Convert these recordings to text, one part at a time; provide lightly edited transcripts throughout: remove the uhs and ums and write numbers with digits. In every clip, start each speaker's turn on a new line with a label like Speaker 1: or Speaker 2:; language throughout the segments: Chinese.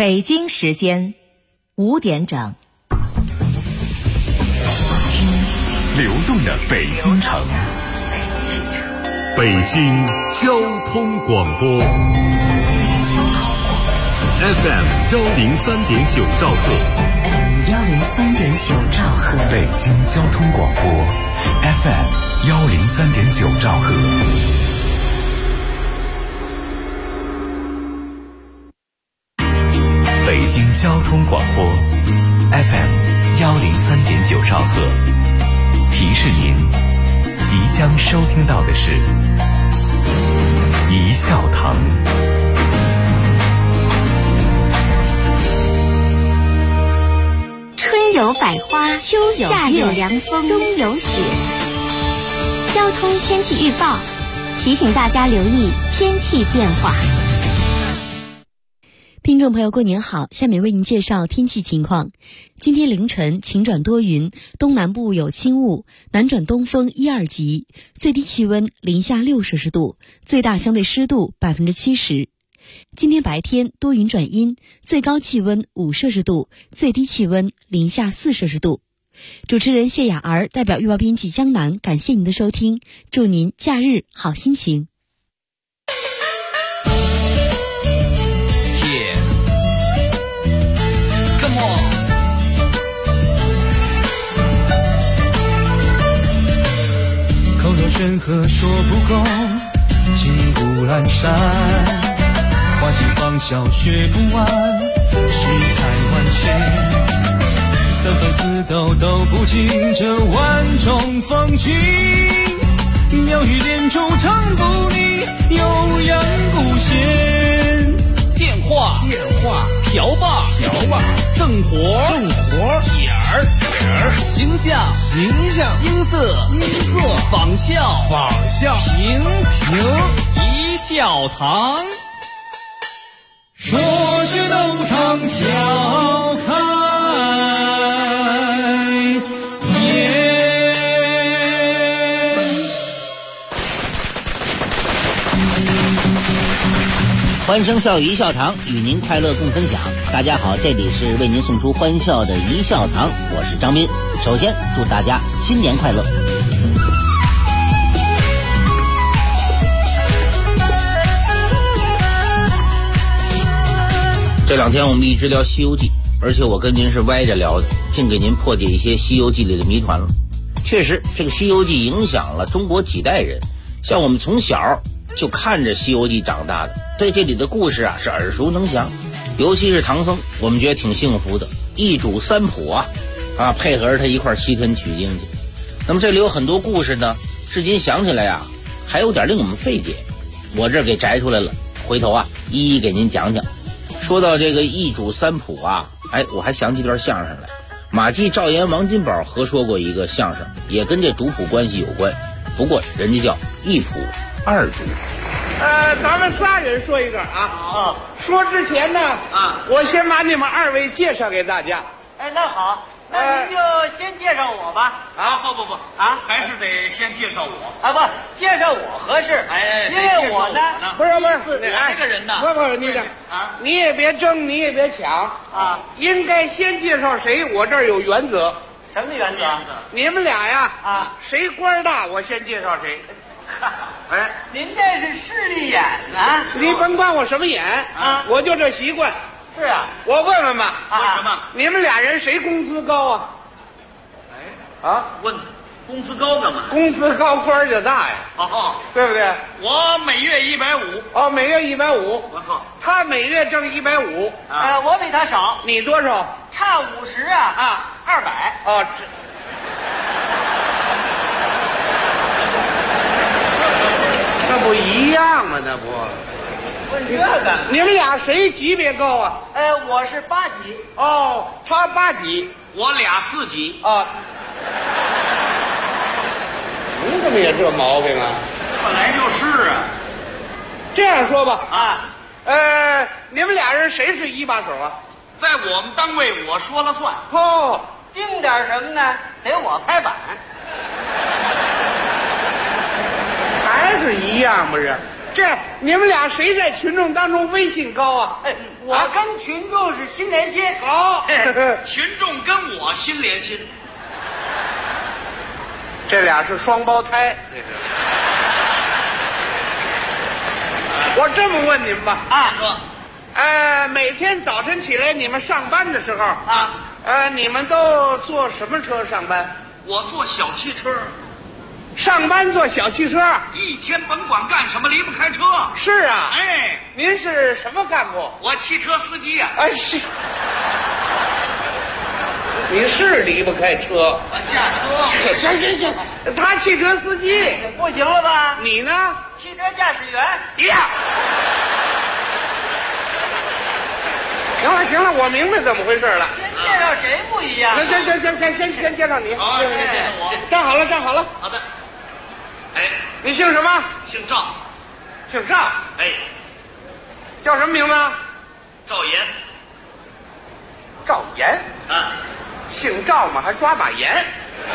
Speaker 1: 北京时间5点整，
Speaker 2: 听流动的北京城，北京交通广播 FM 103.9兆赫
Speaker 1: 103.9兆赫，
Speaker 2: 北京交通广播 FM 103.9兆赫。北京交通广播 FM 103.9兆赫，提示您即将收听到的是一笑堂。
Speaker 3: 春有百花，秋有夏有凉风，冬有雪。交通天气预报提醒大家留意天气变化。
Speaker 4: 听众朋友，过年好！下面为您介绍天气情况。今天凌晨晴转多云，东南部有轻雾，南转东风1、2级，最低气温零下6摄氏度，最大相对湿度70%。今天白天多云转阴，最高气温5摄氏度，最低气温零下4摄氏度。主持人谢雅儿代表预报编辑江南，感谢您的收听，祝您假日好心情。
Speaker 5: 口若悬河说不够，金谷阑珊，花期芳笑学不完，世态万千，三分四斗斗不尽这万种风情，妙语连珠唱不腻，悠扬不闲。
Speaker 6: 电话瓢把正活点儿形象音色仿效评一笑堂，
Speaker 5: 说学逗唱笑开颜。
Speaker 7: 欢声笑语一笑堂，与您快乐共分享。大家好，这里是为您送出欢笑的一笑堂，我是张斌。首先祝大家新年快乐。这两天我们一直聊《西游记》，而且我跟您是歪着聊的，净给您破解一些《西游记》里的谜团了。确实，这个《西游记》影响了中国几代人，像我们从小就看着《西游记》长大的，对这里的故事是耳熟能详。尤其是唐僧，我们觉得挺幸福的，一主三普配合着他一块西天取经去。那么这里有很多故事呢，至今想起来还有点令我们费解，我这给摘出来了，回头一一给您讲讲。说到这个一主三普我还想起段相声来。马季、赵岩、王金宝合说过一个相声，也跟这主仆关系有关，不过人家叫一仆二主。
Speaker 8: 咱们仨人说一个说之前呢我先把你们二位介绍给大家。
Speaker 9: 那好，那您就先介绍我吧。
Speaker 6: 不还是得先介绍我。
Speaker 9: 不，介绍我合适。因为我呢
Speaker 8: 不是
Speaker 6: 你这个人呢，
Speaker 8: 不你这你也别争，你也别抢应该先介绍谁，我这儿有原则。
Speaker 9: 什么原则？
Speaker 8: 你们俩谁官大我先介绍谁。
Speaker 9: 您这是势利眼呢？
Speaker 8: 你甭管我什么眼我就这习惯。
Speaker 9: 是
Speaker 8: 我问问吧，
Speaker 6: 为什么？
Speaker 8: 你们俩人谁工资高
Speaker 6: 问工资高干嘛？
Speaker 8: 工资高官就大呀。对不对？
Speaker 6: 我每月150。
Speaker 8: 每月150。
Speaker 6: 不错。
Speaker 8: 他每月挣150。
Speaker 9: 我比他少。
Speaker 8: 你多少？
Speaker 9: 差50200。
Speaker 8: 那不一样吗？那不
Speaker 9: 问这个，
Speaker 8: 你们俩谁级别高
Speaker 9: 我是8级。
Speaker 8: 他8级，
Speaker 6: 我俩4级。
Speaker 8: 你怎么也这毛病
Speaker 6: 本来就是
Speaker 8: 这样说吧你们俩人谁是一把手
Speaker 6: 在我们单位我说了算。
Speaker 9: 定点什么呢？得我拍板。
Speaker 8: 还是一样不是？ 这你们俩谁在群众当中威信高啊？
Speaker 9: 我跟群众是心连心。
Speaker 8: 好，
Speaker 6: 群众跟我心连心。
Speaker 8: 这俩是双胞胎。我这么问你们吧，每天早晨起来你们上班的时候你们都坐什么车上班？
Speaker 6: 我坐小汽车。
Speaker 8: 上班坐小汽车，
Speaker 6: 一天甭管干什么离不开车。
Speaker 8: 是啊，
Speaker 6: 哎，
Speaker 8: 您是什么干部？
Speaker 6: 我汽车司机呀。
Speaker 8: 哎，是。你是离不开车。
Speaker 6: 我驾车。
Speaker 8: 行，他汽车司机
Speaker 9: 不行了吧？
Speaker 8: 你呢？
Speaker 9: 汽车驾驶员。
Speaker 8: 呀。行了，我明白怎么回事了。
Speaker 9: 先介绍谁不一样？
Speaker 8: 行，先介绍你。
Speaker 6: 好，先介绍我。
Speaker 8: 站好了。
Speaker 6: 好的。哎，
Speaker 8: 你姓什么？
Speaker 6: 姓赵。
Speaker 8: 姓赵。
Speaker 6: 哎，
Speaker 8: 叫什么名字？
Speaker 6: 赵岩。
Speaker 8: 赵岩。
Speaker 6: 啊，
Speaker 8: 姓赵嘛，还抓把盐。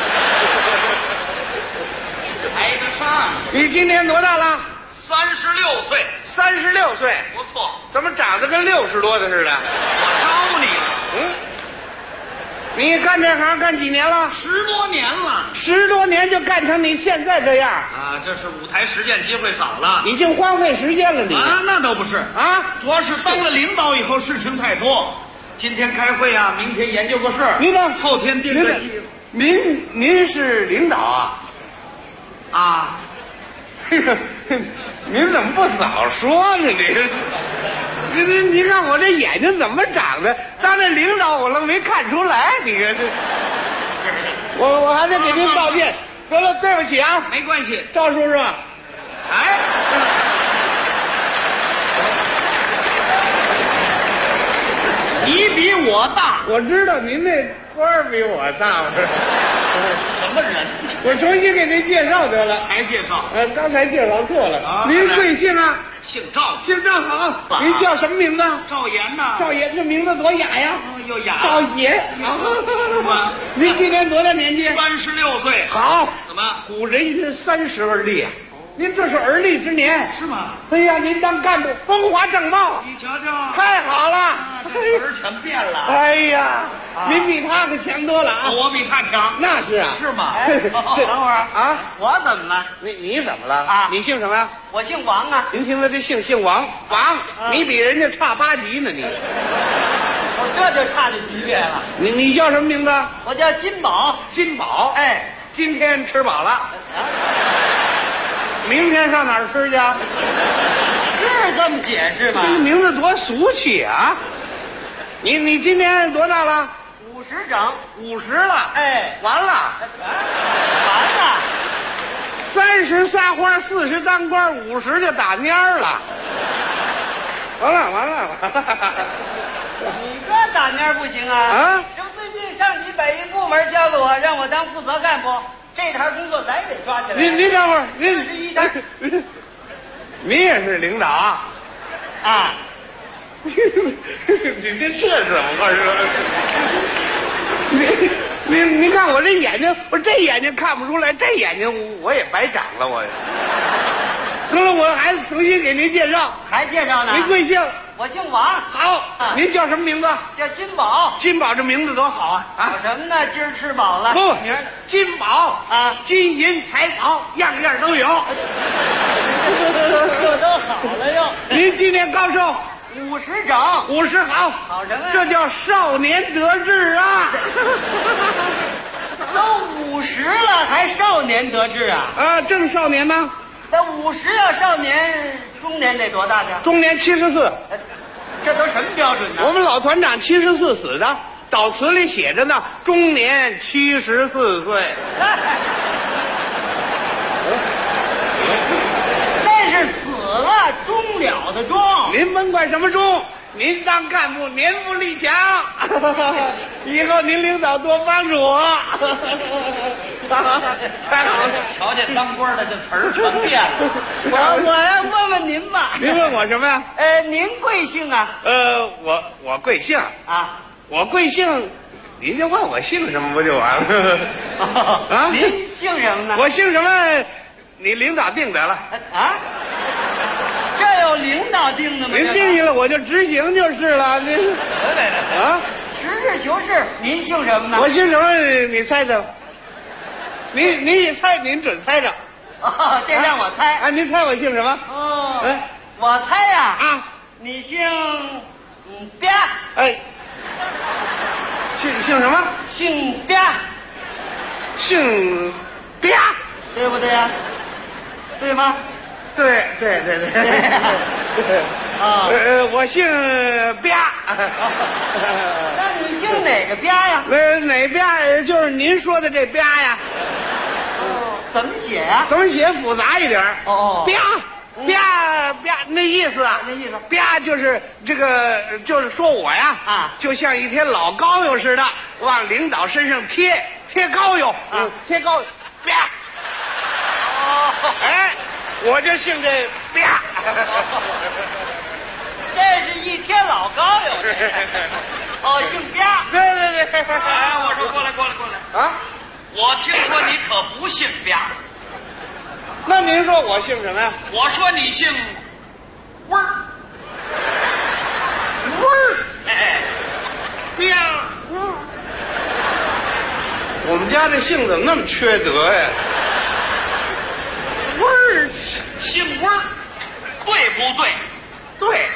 Speaker 6: 挨得上。
Speaker 8: 你今年多大了
Speaker 6: ？36岁。
Speaker 8: 36岁，
Speaker 6: 不错。
Speaker 8: 怎么长得跟60多的似的？
Speaker 6: 我招你了。
Speaker 8: 你干这行干几年了
Speaker 6: ？10多年了。
Speaker 8: 10多年就干成你现在这样
Speaker 6: 啊？这是舞台实践机会少了，
Speaker 8: 已经荒废时间了你。
Speaker 6: 啊，那倒不是
Speaker 8: 啊，
Speaker 6: 主要是当了领导以后事情太多。今天开会啊，明天研究个事儿，
Speaker 8: 您呢？
Speaker 6: 后天定个计。
Speaker 8: 您是领导啊？
Speaker 6: 啊，
Speaker 8: 您怎么不早说呢？你看我这眼睛怎么长的？当这领导我愣没看出来。你看这，我还得给您道歉。得了，对不起啊。
Speaker 6: 没关系，
Speaker 8: 赵叔叔。哎，
Speaker 6: 你比我大。
Speaker 8: 我知道您那官比我大。
Speaker 6: 什么人呢？
Speaker 8: 我重新给您介绍得了。
Speaker 6: 还介绍？
Speaker 8: 刚才介绍错了。您贵姓啊？
Speaker 6: 姓赵。
Speaker 8: 姓赵好。您叫什么名字？
Speaker 6: 赵岩呐。
Speaker 8: 赵岩，这名字多雅呀！
Speaker 6: 又雅。
Speaker 8: 赵岩。您今年多大年纪
Speaker 6: ？36岁。
Speaker 8: 好。
Speaker 6: 怎么？
Speaker 8: 古人云30而立啊。您这是而立之年。
Speaker 6: 是吗？
Speaker 8: 哎呀，您当干部风华正茂。
Speaker 6: 你瞧瞧。
Speaker 8: 太好了。
Speaker 6: 这词儿全变了。
Speaker 8: 哎呀，您比他可强多了啊！
Speaker 6: 我比他强。
Speaker 8: 那是啊。
Speaker 6: 是吗？
Speaker 8: 等
Speaker 9: 会儿
Speaker 8: 啊，
Speaker 9: 我怎么了？
Speaker 8: 你怎么了
Speaker 9: 啊？
Speaker 8: 你姓什么呀？
Speaker 9: 我姓王啊。
Speaker 8: 您听他这姓王，你比人家差8级呢，你。
Speaker 9: 我这就差这级别了。
Speaker 8: 你叫什么名字？
Speaker 9: 我叫金宝。
Speaker 8: 金宝。
Speaker 9: 哎，
Speaker 8: 今天吃饱了。明天上哪儿吃去？
Speaker 9: 是这么解释吗？
Speaker 8: 这个名字多俗气啊！你今年多大了
Speaker 9: ？50整。
Speaker 8: 50了。
Speaker 9: 哎，
Speaker 8: 完了。
Speaker 9: 完了。
Speaker 8: 30撒花，40当官，50就打蔫儿了。完了。
Speaker 9: 你这打蔫不行啊！
Speaker 8: 啊！
Speaker 9: 这不最近上级把一部门交给我，让我当负责干部，这摊工作咱也得抓起来。
Speaker 8: 您等会儿，您
Speaker 9: 是一单。
Speaker 8: 您也是领导啊？
Speaker 9: 啊！
Speaker 8: 你这怎么回事？你看我这眼睛，我这眼睛看不出来，这眼睛我也白长了，我。得了，我还重新给您介绍，
Speaker 9: 还介绍呢？
Speaker 8: 您贵姓？
Speaker 9: 我姓王。
Speaker 8: 好，您叫什么名字？
Speaker 9: 叫金宝。
Speaker 8: 金宝这名字多好啊！
Speaker 9: 好什么呢？今儿吃饱了。
Speaker 8: 不，
Speaker 9: 明儿
Speaker 8: 金宝
Speaker 9: 啊，
Speaker 8: 金银财宝样样都有。
Speaker 9: 这都好了又。
Speaker 8: 您今年高寿
Speaker 9: ？50整。
Speaker 8: 50好。
Speaker 9: 好什么？
Speaker 8: 这叫少年得志啊！
Speaker 9: 都50了还少年得志啊？
Speaker 8: 啊，正少年呢？
Speaker 9: 那50要少年，中年得多大去？
Speaker 8: 中年74。
Speaker 9: 这都什么标准呢？
Speaker 8: 我们老团长74死的，悼词里写着呢，终年74岁。
Speaker 9: 那是死了，终了的终。
Speaker 8: 您甭管什么终，您当干部年富力强，以后您领导多帮助我。太好了，
Speaker 6: 瞧见当官的这词儿全变了。
Speaker 9: 我要问问您吧。
Speaker 8: 您问我什么呀？
Speaker 9: 您贵姓啊？
Speaker 8: 我贵姓
Speaker 9: 啊？
Speaker 8: 我贵姓，您就问我姓什么不就完了？啊？
Speaker 9: 您姓什么呢？
Speaker 8: 我姓什么？你领导定得了
Speaker 9: 啊？ 由领导定的吗？
Speaker 8: 您定下了我就执行就是了。您
Speaker 9: 来
Speaker 8: 啊，
Speaker 9: 实事求是，您姓什么呢？
Speaker 8: 我姓什么？你猜猜。您一猜，您准猜着。
Speaker 9: 哦，这让我猜。
Speaker 8: 啊，您猜我姓什么？
Speaker 9: 哦，我猜呀
Speaker 8: 啊，
Speaker 9: 你姓吧？
Speaker 8: 哎，姓什么？
Speaker 9: 姓吧，
Speaker 8: 姓吧，
Speaker 9: 对不对呀？对吗？
Speaker 8: 对。
Speaker 9: 啊，
Speaker 8: 我姓吧。
Speaker 9: 那你姓哪个吧呀？
Speaker 8: 哪吧？就是您说的这吧呀。
Speaker 9: 怎么写呀？
Speaker 8: 怎么写复杂一点？
Speaker 9: 哦，
Speaker 8: 吧，那意思啊，吧就是这个，就是说我呀，
Speaker 9: 啊，
Speaker 8: 就像一贴老膏药似的，往领导身上贴膏药，贴膏药，吧。
Speaker 9: 哦，
Speaker 8: 哎，我就姓这吧。
Speaker 9: 这是一贴老膏药。哦，姓吧。
Speaker 8: 对。
Speaker 6: 哎，我说过来
Speaker 8: 啊！
Speaker 6: 我听说你可不姓吧？
Speaker 8: 那您说我姓什么呀？
Speaker 6: 我说你姓味儿。哎，
Speaker 8: 吧。我们家这姓怎么那么缺德呀？味儿，
Speaker 6: 姓味儿，对不对？
Speaker 8: 对，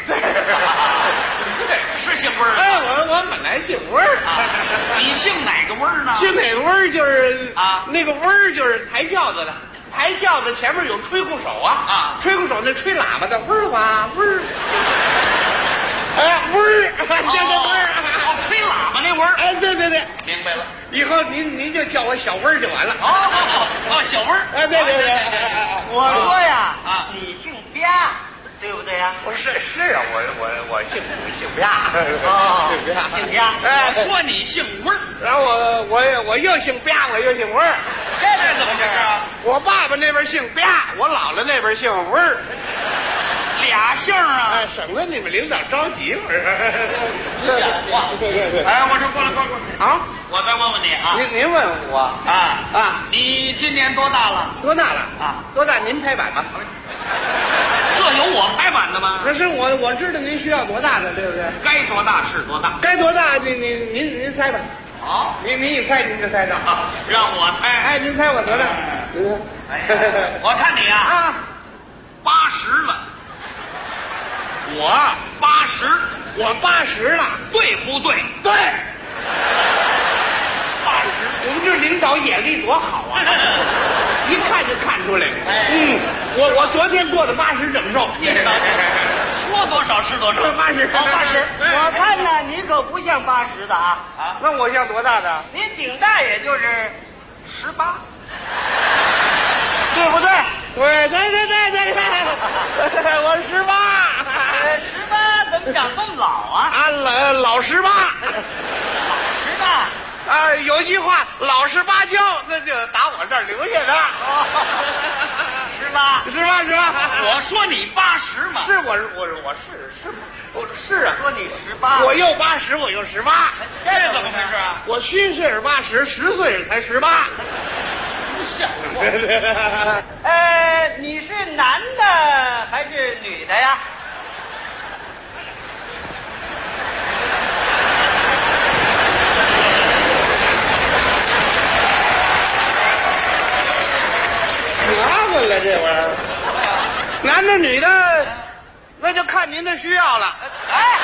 Speaker 6: 是姓味儿。
Speaker 8: 哎，我本来姓味儿
Speaker 6: 啊，你姓哪个味儿呢？
Speaker 8: 姓哪个味儿就是
Speaker 6: 啊，
Speaker 8: 那个味儿就是抬轿子的，抬轿子前面有吹鼓手啊，吹鼓手那吹喇叭的味儿哇味儿，哎味儿，这味儿，
Speaker 6: 吹喇叭那味儿，
Speaker 8: 哎对，
Speaker 6: 明白了。
Speaker 8: 以后您就叫我小味儿就完了。
Speaker 6: 小味儿，
Speaker 8: 哎对，
Speaker 9: 我说呀，你姓吧。对不对呀？
Speaker 8: 我是啊，我姓吧。
Speaker 9: 哦，
Speaker 8: 姓吧。
Speaker 6: 哎，我说你姓味儿，
Speaker 8: 然后我又姓吧，我又姓味儿。
Speaker 6: 这怎么回事啊？
Speaker 8: 我爸爸那边姓吧，我姥姥那边姓味儿，
Speaker 6: 俩姓啊，
Speaker 8: 哎，省得你们领导着急。不是？
Speaker 6: 像话。
Speaker 8: 对。
Speaker 6: 哎，我说过来。
Speaker 8: 好，
Speaker 6: 我再问问你啊。
Speaker 8: 您问我啊，
Speaker 6: 你今年多大了？
Speaker 8: 多大了
Speaker 6: 啊？
Speaker 8: 多大？您拍板吧。
Speaker 6: 这有我拍板的吗？
Speaker 8: 可是我知道您需要多大的，对不对？
Speaker 6: 该多大是多大。
Speaker 8: 该多大？您猜吧。
Speaker 6: 好，
Speaker 8: 您一猜您就猜到。
Speaker 6: 让我猜。
Speaker 8: 哎，您猜我多大？
Speaker 6: 我看你啊，80了。
Speaker 8: 我80了，
Speaker 6: 对不对？
Speaker 8: 对。我们这领导眼力多好啊，一看就看出来。我昨天过的80整寿，你知道
Speaker 6: 说多少是多少。
Speaker 8: 80。
Speaker 9: 我看呢，你可不像80的啊。
Speaker 8: 那我像多大的？
Speaker 9: 你顶大也就是18，对不对？
Speaker 8: 对，我
Speaker 9: 18怎么长这么老啊？
Speaker 8: 老18。啊，有一句话，老实巴交，那就打我这儿留下的。18。
Speaker 6: 我说你80嘛。
Speaker 8: 是我是啊。
Speaker 9: 说你18，
Speaker 8: 我又80，我又18，
Speaker 6: 这怎么回事啊？
Speaker 8: 我虚岁是80，10岁才18。
Speaker 6: 不像话。
Speaker 9: 你是男的还是女的呀？
Speaker 8: 麻烦了，这玩意儿，男的女的，那就看您的需要了。
Speaker 9: 哎，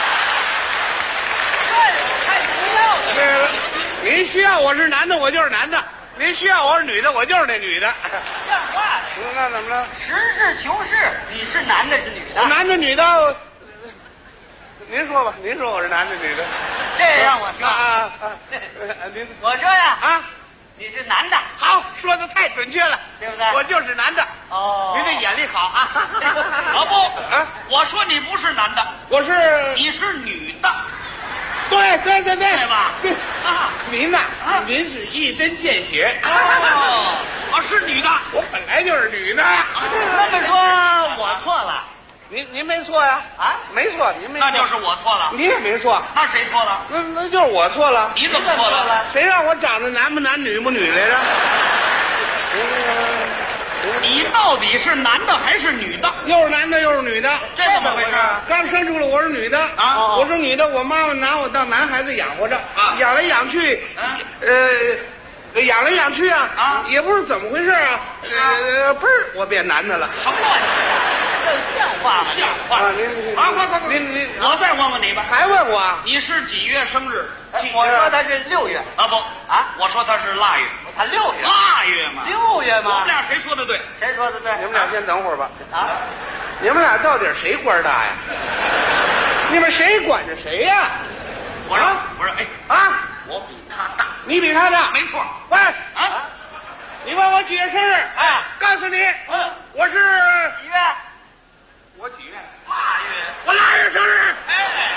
Speaker 9: 这有看需要的。
Speaker 8: 是，您需要我是男的，我就是男的；您需要我是女的，我就是那女的。
Speaker 9: 像话。
Speaker 8: 那怎么了？
Speaker 9: 实事求是，你是男的是女的？
Speaker 8: 男的女的，您说吧，您说我是男的女的？
Speaker 9: 这让我说
Speaker 8: 您
Speaker 9: 我说呀你是男的。
Speaker 8: 好，说的太准确了，
Speaker 9: 对不对？
Speaker 8: 我就是男的。
Speaker 9: 哦，
Speaker 8: 您这眼力好啊！
Speaker 6: 我说你不是男的，你是女的。
Speaker 8: 对
Speaker 6: 吧？
Speaker 8: 对啊，您呐，您是一针见血。
Speaker 6: 是女的，
Speaker 8: 我本来就是女的。
Speaker 9: 那么说我错了。
Speaker 8: 您没错呀？没错，您没错。
Speaker 6: 那就是我错了。
Speaker 8: 你也没错。
Speaker 6: 那谁错了？
Speaker 8: 那就是我错了。
Speaker 6: 你怎么错了？
Speaker 8: 谁让我长得男不男女不女来着？
Speaker 6: 你到底是男的还是女的？
Speaker 8: 又是男的又是女的，
Speaker 6: 这怎么回事？
Speaker 8: 刚生出来我是女的
Speaker 6: 啊，
Speaker 8: 我是女的，我妈妈拿我当男孩子养活着
Speaker 6: 啊，
Speaker 8: 养来养去，养来养去啊，也不知道怎么回事啊，嘣儿我变男的了。
Speaker 6: 什么玩意儿？这像话吗？像话！
Speaker 8: 您，
Speaker 6: 我再问问你吧，
Speaker 8: 还问我啊？
Speaker 6: 你是几月生日？
Speaker 9: 我说他是6月
Speaker 6: 啊不啊，我说他是腊月。
Speaker 9: 他6月，
Speaker 6: 腊月嘛
Speaker 9: 6月嘛。
Speaker 6: 我们俩谁说的对？
Speaker 9: 谁说的对？
Speaker 8: 你们俩先等会儿吧。
Speaker 9: 啊，
Speaker 8: 你们俩到底谁官大呀？你们谁管着谁呀？
Speaker 6: 我说不是，哎
Speaker 8: 啊，
Speaker 6: 我比他大，
Speaker 8: 你比他大，
Speaker 6: 没错。
Speaker 8: 喂
Speaker 6: 啊，
Speaker 8: 你问我几月生日？
Speaker 6: 哎，
Speaker 8: 告诉你，我是
Speaker 9: 几月？
Speaker 8: 我几月？
Speaker 6: 腊月。
Speaker 8: 我腊月生日。
Speaker 6: 哎，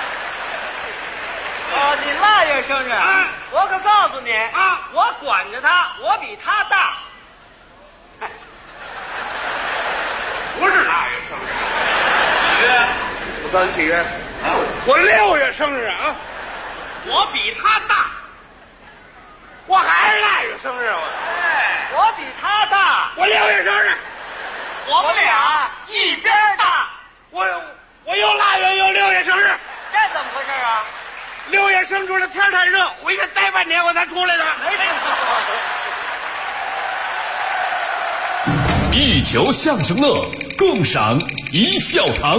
Speaker 9: 哦，你腊月生日
Speaker 8: 啊？
Speaker 9: 我可告诉你
Speaker 8: 啊，
Speaker 9: 我管着他，我比他大。
Speaker 8: 不是腊月生日。
Speaker 6: 几月？
Speaker 8: 我告诉你几月？我6月生日啊！
Speaker 6: 我比他大。
Speaker 8: 我还是腊月生日我。
Speaker 6: 哎，
Speaker 9: 我比他大，
Speaker 8: 我6月生日。
Speaker 6: 我们俩一边大。
Speaker 8: 我又腊月又6月生日。
Speaker 9: 这怎么回事啊
Speaker 8: 6月生出来，天太热，回去待半年我才出来的。
Speaker 2: 一球相声乐，共赏一笑堂。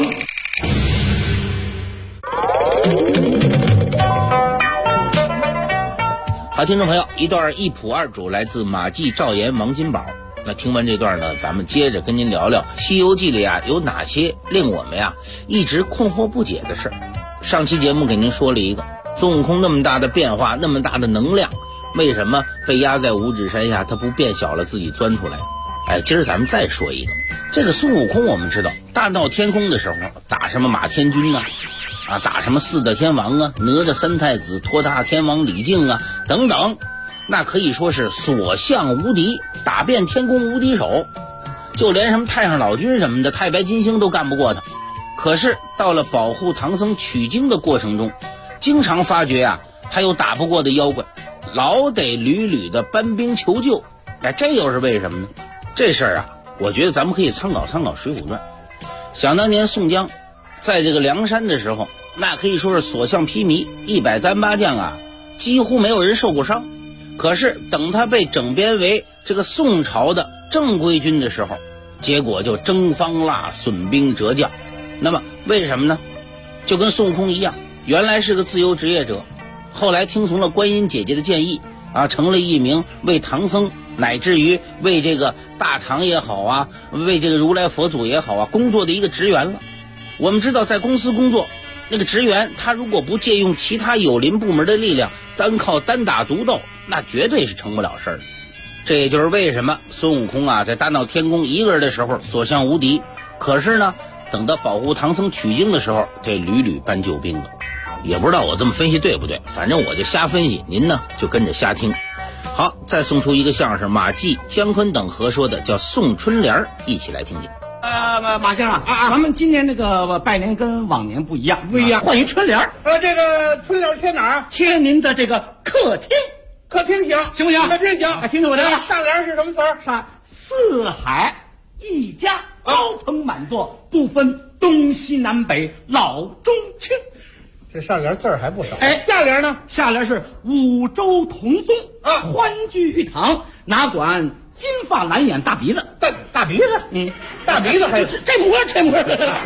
Speaker 7: 好，听众朋友，一段一仆二主来自马季、赵岩、王金宝。那听完这段呢，咱们接着跟您聊聊《西游记》里啊有哪些令我们呀一直困惑不解的事儿。上期节目给您说了一个孙悟空那么大的变化，那么大的能量，为什么被压在五指山下他不变小了自己钻出来？哎，今儿咱们再说一个，这个孙悟空我们知道大闹天宫的时候打什么马天君啊，打什么四大天王啊，哪吒三太子、托塔天王李靖啊等等，那可以说是所向无敌，打遍天宫无敌手，就连什么太上老君什么的，太白金星都干不过他。可是到了保护唐僧取经的过程中，经常发觉啊他有打不过的妖怪，老得屡屡的搬兵求救。哎，这又是为什么呢？这事儿啊，我觉得咱们可以参考参考《水浒传》。想当年宋江在这个梁山的时候，那可以说是所向披靡，138将啊几乎没有人受过伤。可是等他被整编为这个宋朝的正规军的时候，结果就征方腊，损兵折将。那么为什么呢？就跟孙悟空一样，原来是个自由职业者，后来听从了观音姐姐的建议啊，成了一名为唐僧乃至于为这个大唐也好啊，为这个如来佛祖也好啊工作的一个职员了。我们知道在公司工作，那个职员他如果不借用其他有邻部门的力量，单靠单打独斗，那绝对是成不了事儿的。这也就是为什么孙悟空啊在大闹天宫一个人的时候所向无敌，可是呢等到保护唐僧取经的时候得屡屡搬救兵了。也不知道我这么分析对不对，反正我就瞎分析，您呢就跟着瞎听。好，再送出一个相声马季、姜昆等合说的，叫《送春联》，一起来听听。
Speaker 10: 马先生咱们今年那个拜年跟往年不一样，换一春联。
Speaker 8: 这个春联贴哪儿啊？
Speaker 10: 贴您的这个客厅。
Speaker 8: 客厅行
Speaker 10: 不行？
Speaker 8: 客厅行。
Speaker 10: 听听我的
Speaker 8: 上联是什么词儿？
Speaker 10: 四海一家，高朋满座，不分东西南北，老中青。
Speaker 8: 这上联字儿还不少。
Speaker 10: 哎，
Speaker 8: 下联呢？
Speaker 10: 下联是五洲同宗
Speaker 8: 啊，
Speaker 10: 欢聚一堂，哪管金发蓝眼大鼻子。
Speaker 8: 大鼻子，大鼻子还有
Speaker 10: 这模样。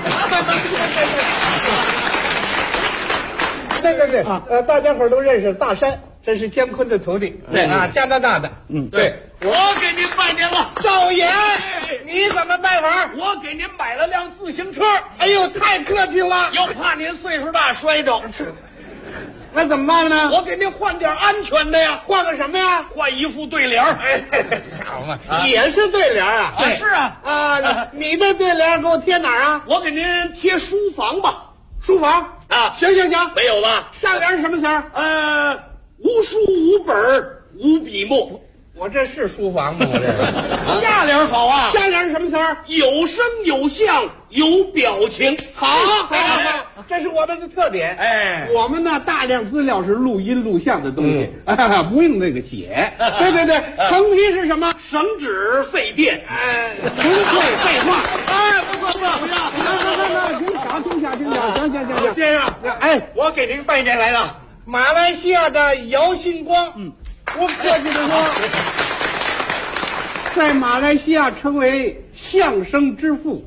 Speaker 8: 对，大家伙都认识大山，这是姜昆的徒弟，对啊，加拿大的，对。
Speaker 6: 我给您拜年了，
Speaker 8: 赵岩，你怎么拜法？
Speaker 6: 我给您买了辆自行车。
Speaker 8: 哎呦，太客气了，
Speaker 6: 又怕您岁数大摔着，
Speaker 8: 那怎么办呢？
Speaker 6: 我给您换点安全的呀。
Speaker 8: 换个什么呀？
Speaker 6: 换一副对联。
Speaker 8: 好嘛，也是对联啊？
Speaker 6: 是啊。
Speaker 8: 你的对联给我贴哪儿啊？
Speaker 6: 我给您贴书房吧。
Speaker 8: 书房
Speaker 6: 啊？
Speaker 8: 行，
Speaker 6: 没有吧？
Speaker 8: 上联是什么词儿？
Speaker 6: 无书无本无笔墨。
Speaker 8: 我这是书房吗？我这是。
Speaker 6: 下联好啊。
Speaker 8: 下联是什么词儿？
Speaker 6: 有声有相有表情。
Speaker 8: 好，这是我们的特点。
Speaker 6: 哎，
Speaker 8: 我们呢大量资料是录音录像的东西，不用那个写。对，横批是什么？
Speaker 6: 省纸费电。
Speaker 8: 纯粹废话。
Speaker 6: 不错。
Speaker 8: 哎，
Speaker 10: 我给您拜年来了。
Speaker 8: 马来西亚的姚新光，我客气地说，在马来西亚称为相声之父。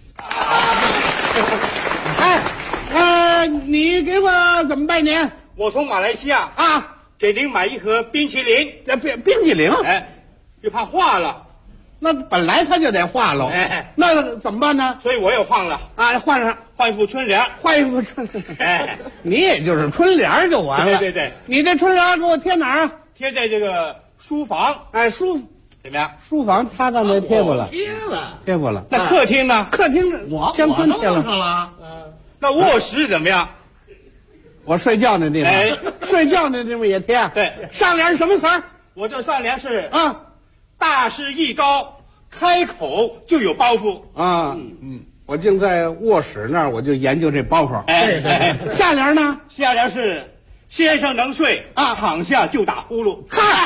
Speaker 8: 你给我怎么拜年？
Speaker 10: 我从马来西亚
Speaker 8: 啊，
Speaker 10: 给您买一盒冰淇淋。
Speaker 8: 冰淇淋？
Speaker 10: 哎，又怕化了。
Speaker 8: 那本来它就得化喽。那怎么办呢？
Speaker 10: 所以我也换了
Speaker 8: 啊，换上，
Speaker 10: 换一副春联，
Speaker 8: 换一副春联。你也就是春联就完了。
Speaker 10: 对，
Speaker 8: 你这春联给我贴哪儿啊？
Speaker 10: 贴在这个书房。
Speaker 8: 哎，怎么样？书房他刚才贴过了，贴过了。
Speaker 10: 那客厅呢？
Speaker 8: 客厅
Speaker 10: 我
Speaker 8: 姜昆贴了。
Speaker 10: 上了。那卧室怎么样？
Speaker 8: 我睡觉那地方，睡觉那地方也贴。
Speaker 10: 对，
Speaker 8: 上联什么词儿？
Speaker 10: 我这上联是
Speaker 8: 啊，
Speaker 10: 大势艺高，开口就有包袱
Speaker 8: 啊。我竟在卧室那儿，我就研究这包袱。下联呢？
Speaker 10: 下联是先生能睡
Speaker 8: 啊，
Speaker 10: 躺下就打呼噜。
Speaker 8: 嗨，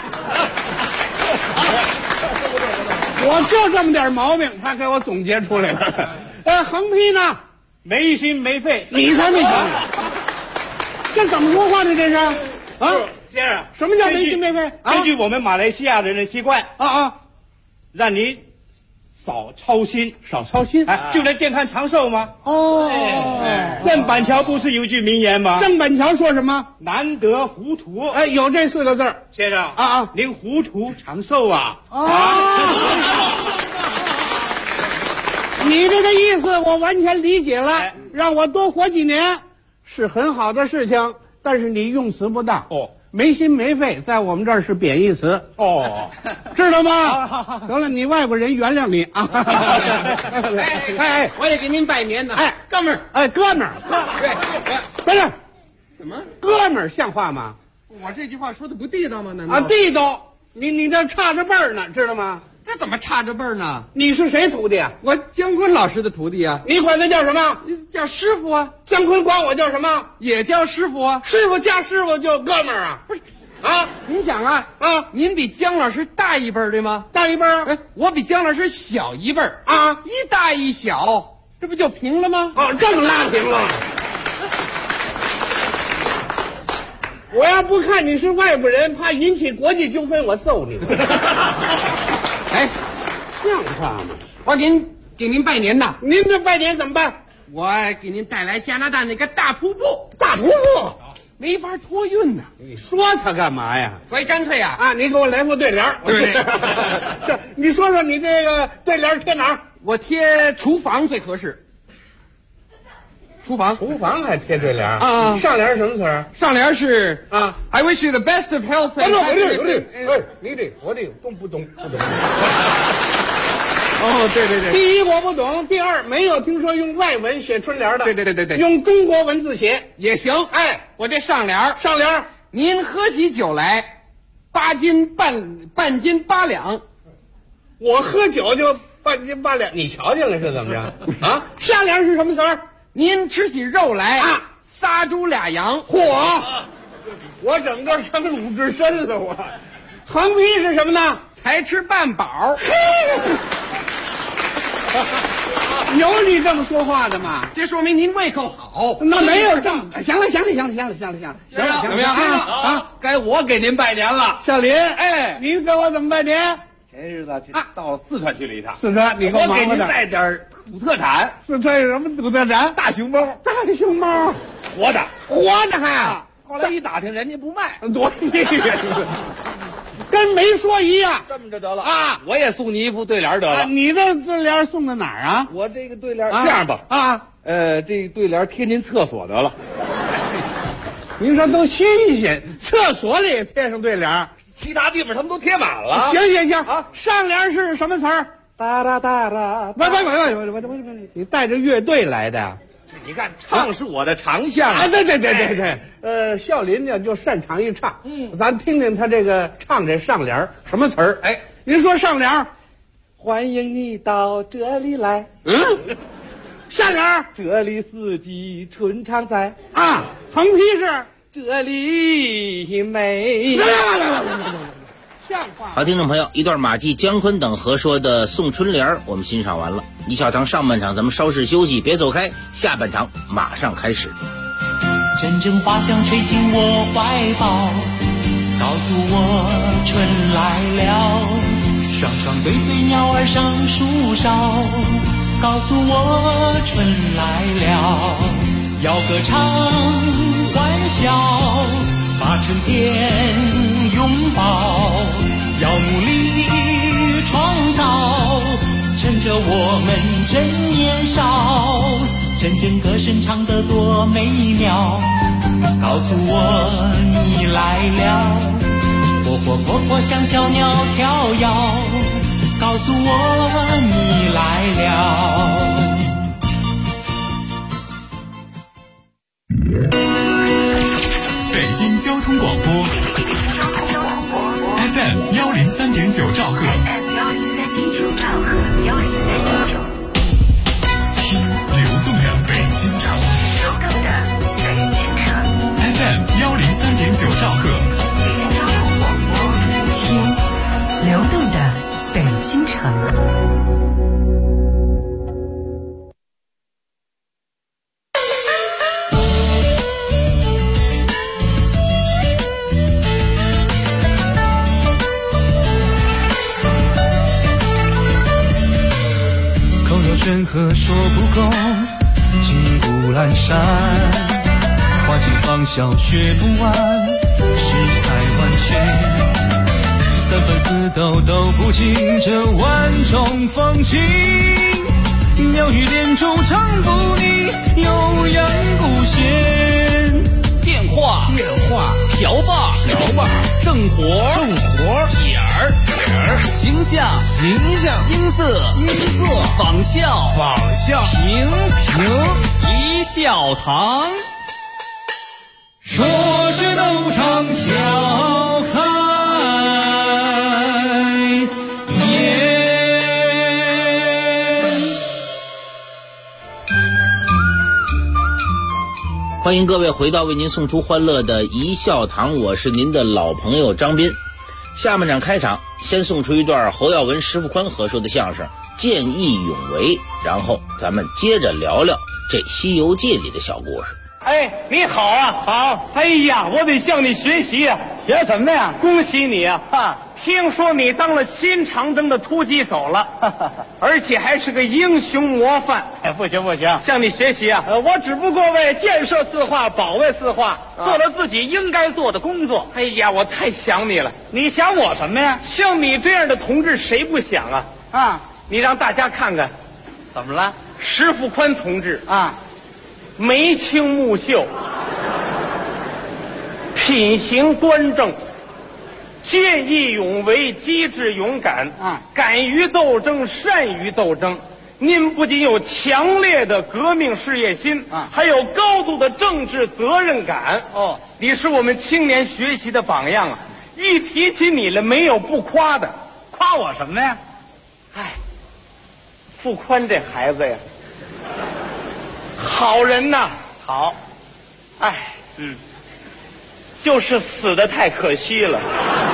Speaker 8: 我就这么点毛病，他给我总结出来了。横批呢？
Speaker 10: 没心没肺。
Speaker 8: 你才没心。这怎么说话呢？这是啊，
Speaker 10: 先生，
Speaker 8: 什么叫没心没肺？
Speaker 10: 根据我们马来西亚人的习惯让您少操心，就能健康长寿吗？郑板桥不是有句名言吗？
Speaker 8: 郑板桥说什么？
Speaker 10: 难得糊涂。
Speaker 8: 哎，有这4个字。
Speaker 10: 先生您糊涂长寿啊！
Speaker 8: 你这个意思我完全理解了，让我多活几年是很好的事情，但是你用词不当。没心没肺在我们这儿是贬义词。知道吗？得了，你外国人原谅你啊。
Speaker 11: 我也给您拜年呢。哥们儿，
Speaker 8: 哥们儿，不是，
Speaker 11: 怎么
Speaker 8: 哥们儿像话吗？
Speaker 11: 我这句话说的不地道吗？难道
Speaker 8: 地道？你这差着辈儿呢，知道吗？
Speaker 11: 这怎么差着辈儿呢？
Speaker 8: 你是谁徒弟啊？
Speaker 11: 我姜昆老师的徒弟啊。
Speaker 8: 你管他叫什么？
Speaker 11: 叫师傅啊。
Speaker 8: 姜昆管我叫什么？
Speaker 11: 也叫师傅啊。
Speaker 8: 师傅加师傅就哥们儿啊。
Speaker 11: 不是啊，您想啊，您比姜老师大一辈儿对吗？
Speaker 8: 大一辈儿。
Speaker 11: 哎，我比姜老师小一辈儿
Speaker 8: 啊，
Speaker 11: 一大一小，这不就平了吗？
Speaker 8: 这么拉平了。我要不看你是外国人，怕引起国际纠纷，我揍你。
Speaker 11: 哎，
Speaker 8: 像话吗？
Speaker 11: 我给您拜年呐。
Speaker 8: 您这拜年怎么办？
Speaker 11: 我给您带来加拿大那个大瀑布。
Speaker 8: 大瀑布
Speaker 11: 没法托运呐。
Speaker 8: 你说它干嘛呀？
Speaker 11: 所以干脆啊，
Speaker 8: 你给我来副对联。
Speaker 11: 对，
Speaker 8: 是你说说你这个对联贴哪儿？
Speaker 11: 我贴厨房最合适。厨房
Speaker 8: 还贴对联啊？上联什么词儿？
Speaker 11: 上联是I wish you the best of health and happiness。
Speaker 8: 你得我得懂不懂？
Speaker 11: 对。
Speaker 8: 第一我不懂，第二没有听说用外文写春联的。
Speaker 11: 对，
Speaker 8: 用中国文字写
Speaker 11: 也行。我这上联，您喝起酒来半斤8两。
Speaker 8: 我喝酒就半斤8两，你瞧见了是怎么着啊？下联是什么词儿？
Speaker 11: 您吃起肉来仨猪俩羊。
Speaker 8: 我整个成鲁智深了我。横批是什么呢？
Speaker 11: 才吃半饱。
Speaker 8: 有你这么说话的吗？
Speaker 11: 这说明您胃口好。
Speaker 8: 那没有这么。行了，怎
Speaker 11: 么样该我给您拜年了。
Speaker 8: 小林，您给我怎么拜年？
Speaker 10: 前日子到四川去了一趟。
Speaker 8: 四川，你给我忙活的。
Speaker 10: 我给您带点土特产。
Speaker 8: 四川有什么土特产？
Speaker 10: 大熊猫。活的还。后来一打听，人家不卖，
Speaker 8: 多厉害，跟没说一样。
Speaker 10: 这么着得了我也送你一副对联得了。
Speaker 8: 你这对联送到哪儿啊？
Speaker 10: 我这个对联这样吧这对联贴您厕所得了。
Speaker 8: 您说都新鲜，厕所里也贴上对联。
Speaker 10: 其他地方他们都贴满了。
Speaker 8: 行上联是什么词儿？
Speaker 10: 哒哒哒哒。
Speaker 8: 不，你带着乐队来的。
Speaker 10: 你看，唱是我的长项
Speaker 8: 对。孝林呢就擅长一唱。咱听听他这个唱这上联什么词儿？您说上联，
Speaker 10: 欢迎你到这里来。
Speaker 8: 下联，
Speaker 10: 这里四季春常在。
Speaker 8: 横批是
Speaker 10: 这里美。
Speaker 7: 好，听众朋友，一段马季、姜昆等合说的送春联我们欣赏完了。一小堂上半场咱们稍事休息，别走开，下半场马上开始。
Speaker 5: 阵阵花香吹进我怀抱，告诉我春来了，双双对对鸟儿上树梢，告诉我春来了，要歌唱欢笑，把春天拥抱，要努力创造，趁着我们正年少，阵阵歌声唱得多美妙，告诉我你来了，活活泼泼像小鸟跳跃，告诉我你来了。
Speaker 2: 北京交通广播 FM 103.9兆赫，听流动的北京城，FM 103.9兆赫，
Speaker 1: 听流动的北京城。
Speaker 5: 任何说不够，金谷阑珊，花尽芳笑学不完，世态万千，三分四斗都不尽这万种风情，妙语连珠唱不腻，悠扬古弦，
Speaker 12: 电话瓢把正活点儿形象音色仿效平一笑堂，
Speaker 5: 说是斗场笑开颜。
Speaker 7: 欢迎各位回到为您送出欢乐的一笑堂，我是您的老朋友张斌。下半场开场，先送出一段侯耀文、石富宽合说的相声《见义勇为》，然后咱们接着聊聊这《西游记》里的小故事。
Speaker 10: 哎，你好啊，好！哎呀，我得向你学习啊！学什么呀？恭喜你啊！听说你当了新长征的突击手了，而且还是个英雄模范。哎，不行，向你学习啊！我只不过为建设四化、保卫四化，做了自己应该做的工作。哎呀，我太想你了！你想我什么呀？像你这样的同志，谁不想啊？你让大家看看，怎么了？石富宽同志啊，眉清目秀，品行端正，见义勇为，机智勇敢，敢于斗争，善于斗争。您不仅有强烈的革命事业心，还有高度的政治责任感。哦，你是我们青年学习的榜样啊！一提起你了，没有不夸的。夸我什么呀？哎，富宽这孩子呀，好人呐，好。哎，就是死得太可惜了。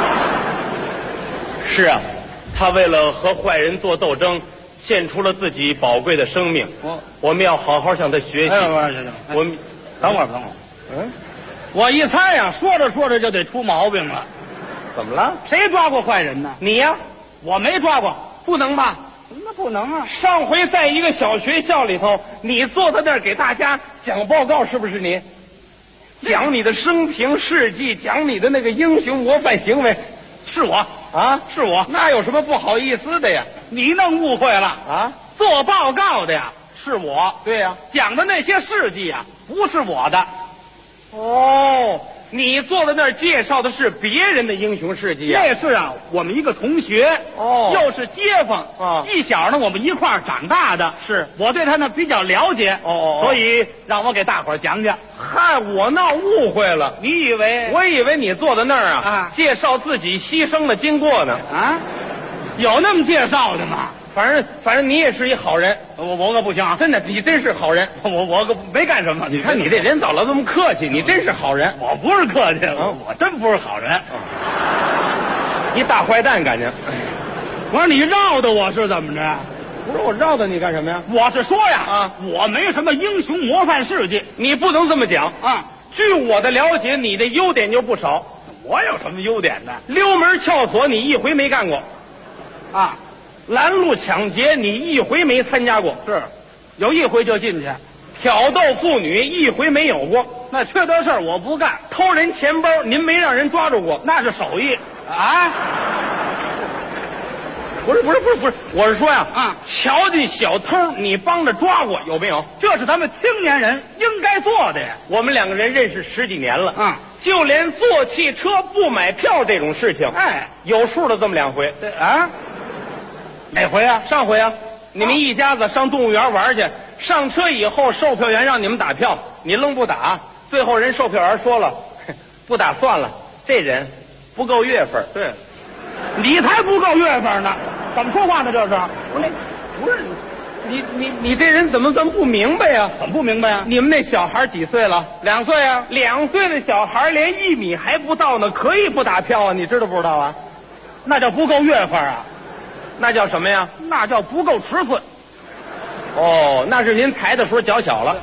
Speaker 10: 是啊，他为了和坏人做斗争，献出了自己宝贵的生命。我们要好好向他学习。我们等会儿。我一猜呀，说着就得出毛病了。怎么了？谁抓过坏人呢？你呀，我没抓过，不能吧？那不能啊！上回在一个小学校里头，你坐在那儿给大家讲报告，是不是你？讲你的生平事迹，讲你的那个英雄模范行为，是我啊，是我。那有什么不好意思的呀？你弄误会了啊！做报告的呀，是我。对呀，讲的那些事迹呀，不是我的。哦，你坐在那儿介绍的是别人的英雄事迹啊？那是啊，我们一个同学，又是街坊啊，一小呢我们一块儿长大的，是我对他呢比较了解，所以让我给大伙儿讲讲。嗨，我闹误会了，你以为？我以为你坐在那儿啊，介绍自己牺牲的经过呢。啊，有那么介绍的吗？反正你也是一好人，我可不行啊！真的，你真是好人，我可没干什么。你看你这人早老这么客气，你真是好人。我不是客气，我真不是好人，一大坏蛋感觉。我说你绕的我是怎么着？不是我绕的你干什么呀？我是说呀，我没什么英雄模范事迹，你不能这么讲啊！ 据我的了解，你的优点就不少。
Speaker 6: 我有什么优点呢？
Speaker 10: 溜门撬锁你一回没干过，
Speaker 6: 啊，
Speaker 10: 拦路抢劫你一回没参加过，
Speaker 6: 是，有一回就进去。
Speaker 10: 挑逗妇女一回没有过，
Speaker 6: 那缺德事儿我不干。
Speaker 10: 偷人钱包您没让人抓住过，
Speaker 6: 那是手艺啊。
Speaker 10: 不是，我是说呀，瞧见小偷你帮着抓过有没有？
Speaker 6: 这是咱们青年人应该做的呀。
Speaker 10: 我们两个人认识10几年了，就连坐汽车不买票这种事情，有数的这么2回。
Speaker 6: 啊，哪回啊？
Speaker 10: 上回啊，你们一家子上动物园玩去，上车以后售票员让你们打票，你愣不打，最后人售票员说了，不打算了，这人不够月份。
Speaker 6: 对，你才不够月份呢。怎么说话呢？这是
Speaker 10: 不是你这人怎么这么不明白呀？
Speaker 6: 怎么不明白呀？
Speaker 10: 你们那小孩几岁了
Speaker 6: ？2岁啊
Speaker 10: ！2岁的小孩连1米还不到呢，可以不打票啊？你知道不知道啊？
Speaker 6: 那叫不够月份啊？
Speaker 10: 那叫什么呀？
Speaker 6: 那叫不够尺寸。
Speaker 10: 哦，那是您裁的时候脚小了。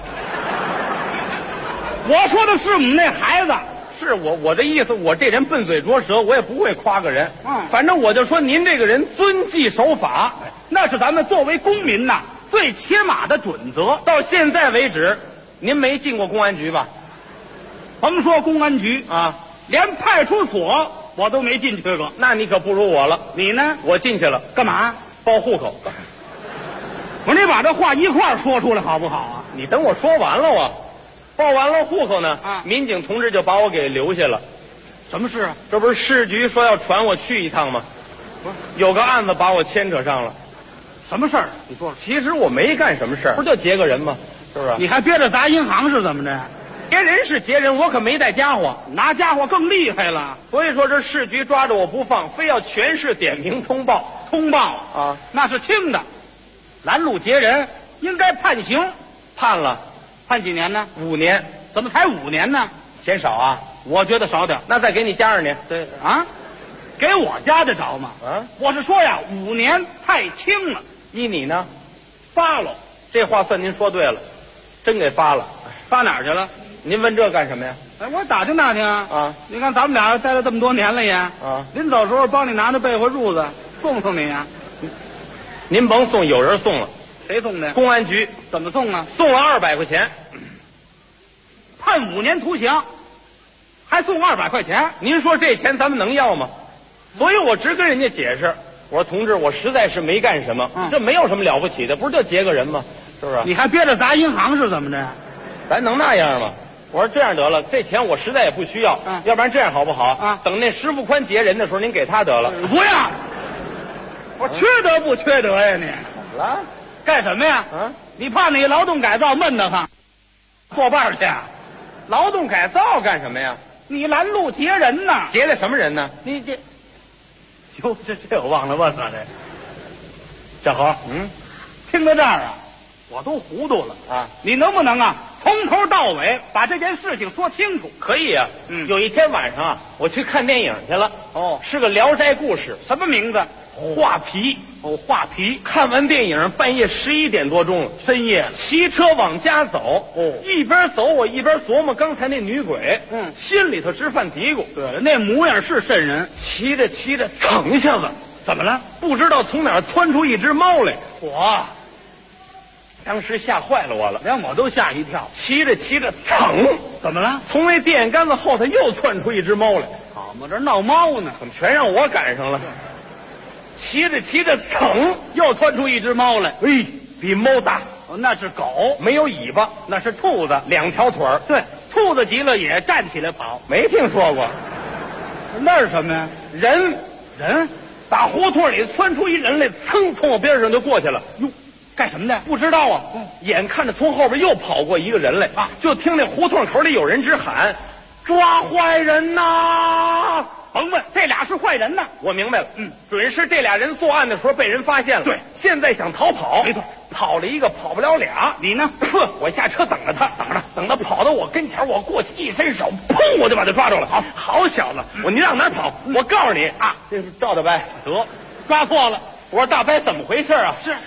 Speaker 6: 我说的是我们那孩子。
Speaker 10: 是我的意思，我这人笨嘴拙舌，我也不会夸个人。反正我就说您这个人遵纪守法，
Speaker 6: 那是咱们作为公民呐最起码的准则。
Speaker 10: 到现在为止，您没进过公安局吧？
Speaker 6: 甭说公安局
Speaker 10: 啊，
Speaker 6: 连派出所我都没进去过。
Speaker 10: 那你可不如我了。
Speaker 6: 你呢？
Speaker 10: 我进去了，
Speaker 6: 干嘛？
Speaker 10: 报户口。
Speaker 6: 我说你把这话一块儿说出来好不好啊？
Speaker 10: 你等我说完了啊。报完了户口呢，民警同志就把我给留下了。
Speaker 6: 什么事啊？
Speaker 10: 这不是市局说要传我去一趟吗？有个案子把我牵扯上了。
Speaker 6: 什么事儿？你说说。
Speaker 10: 其实我没干什么事儿，不就劫个人吗？是不是？
Speaker 6: 你还憋着砸银行是怎么着？
Speaker 10: 劫人是劫人，我可没带家伙，
Speaker 6: 拿家伙更厉害了。
Speaker 10: 所以说这市局抓着我不放，非要全市点名通报。
Speaker 6: 通报
Speaker 10: 啊，
Speaker 6: 那是轻的，拦路劫人应该判刑。
Speaker 10: 判了。
Speaker 6: 判几年呢
Speaker 10: ？5年。
Speaker 6: 怎么才5年呢？
Speaker 10: 嫌少啊？
Speaker 6: 我觉得少点。
Speaker 10: 那再给你加2年。
Speaker 6: 对啊，给我加得着吗？我是说呀，5年太轻了。
Speaker 10: 依你呢？
Speaker 6: 发了。
Speaker 10: 这话算您说对了，真给发了。
Speaker 6: 发哪儿去了？
Speaker 10: 您问这干什么呀？
Speaker 6: 哎，我打听打听啊。你看咱们俩待了这么多年了也临走时候帮你拿着被窝褥子送送你呀。
Speaker 10: 您甭送，有人送了。
Speaker 6: 谁送的？
Speaker 10: 公安局。
Speaker 6: 怎么送啊？
Speaker 10: 送了200块钱，
Speaker 6: 判5年徒刑，还送200块钱。
Speaker 10: 您说这钱咱们能要吗？所以我直跟人家解释，我说同志，我实在是没干什么，这没有什么了不起的，不是就劫个人吗？是不是？
Speaker 6: 你还憋着砸银行是怎么着？
Speaker 10: 咱能那样吗？我说这样得了，这钱我实在也不需要，要不然这样好不好？等那石富宽劫人的时候，您给他得了。
Speaker 6: 不要！我缺德不缺德呀你？
Speaker 10: 怎么了？
Speaker 6: 干什么呀？你怕你劳动改造闷得慌，作伴去啊？
Speaker 10: 劳动改造干什么呀？
Speaker 6: 你拦路劫人呐？
Speaker 10: 劫的什么人呢？
Speaker 6: 你这，哟，这我忘了问了这。小何，听到这儿啊，我都糊涂了啊！你能不能啊，从头到尾把这件事情说清楚？
Speaker 10: 可以啊。有一天晚上啊，我去看电影去了。哦，是个《聊斋故事》，
Speaker 6: 什么名字？
Speaker 10: 画皮。
Speaker 6: 哦，画皮。
Speaker 10: 看完电影半夜11点多钟了，
Speaker 6: 深夜了，
Speaker 10: 骑车往家走。哦，一边走我一边琢磨刚才那女鬼，心里头直犯嘀咕。
Speaker 6: 对，那模样是瘆人。
Speaker 10: 骑着骑着，噌一下子，
Speaker 6: 怎么了？
Speaker 10: 不知道从哪儿窜出一只猫来。
Speaker 6: 我
Speaker 10: 当时吓坏了我了，
Speaker 6: 连我都吓一跳。
Speaker 10: 骑着骑着，噌，
Speaker 6: 怎么了？
Speaker 10: 从那电线杆子后头又窜出一只猫来。
Speaker 6: 好嘛，这闹猫呢，
Speaker 10: 怎么全让我赶上了？骑着骑着，噌，
Speaker 6: 又窜出一只猫来。
Speaker 10: 哎，比猫大。
Speaker 6: 那是狗，
Speaker 10: 没有尾巴，
Speaker 6: 那是兔子
Speaker 10: ，2条腿儿。
Speaker 6: 对，兔子急了也站起来跑。
Speaker 10: 没听说过。
Speaker 6: 那是什么呀？
Speaker 10: 人，打胡同里窜出一人来，噌，从我边上就过去了。
Speaker 6: 哟，干什么的？
Speaker 10: 不知道啊。眼看着从后边又跑过一个人来啊，就听那胡同口里有人直喊：“抓坏人呐！”
Speaker 6: 甭问，这俩是坏人呐！
Speaker 10: 我明白了，准是这俩人作案的时候被人发现了。
Speaker 6: 对，
Speaker 10: 现在想逃跑，
Speaker 6: 没错，
Speaker 10: 跑了一个，跑不了俩。
Speaker 6: 你呢？
Speaker 10: 我下车等着他，等他跑到我跟前，我过去一伸手，砰，我就把他抓住了。好小子，你让哪儿跑？我告诉你啊，这是赵大伯，
Speaker 6: 得抓错了。
Speaker 10: 我说大伯怎么回事啊？
Speaker 6: 是。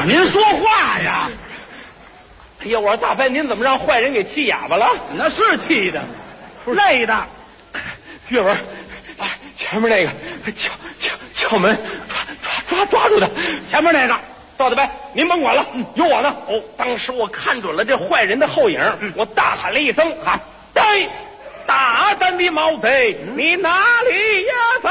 Speaker 6: 您说话呀！
Speaker 10: 哎呀，我说大伯，您怎么让坏人给气哑巴了？
Speaker 6: 那是气的，累的。
Speaker 10: 月文，前面那个敲门，抓住他！
Speaker 6: 前面那个，
Speaker 10: 赵大伯，您甭管了，有我呢。哦，当时我看准了这坏人的后影，我大喊了一声：“喊！对，大胆的毛贼，你哪里呀走？”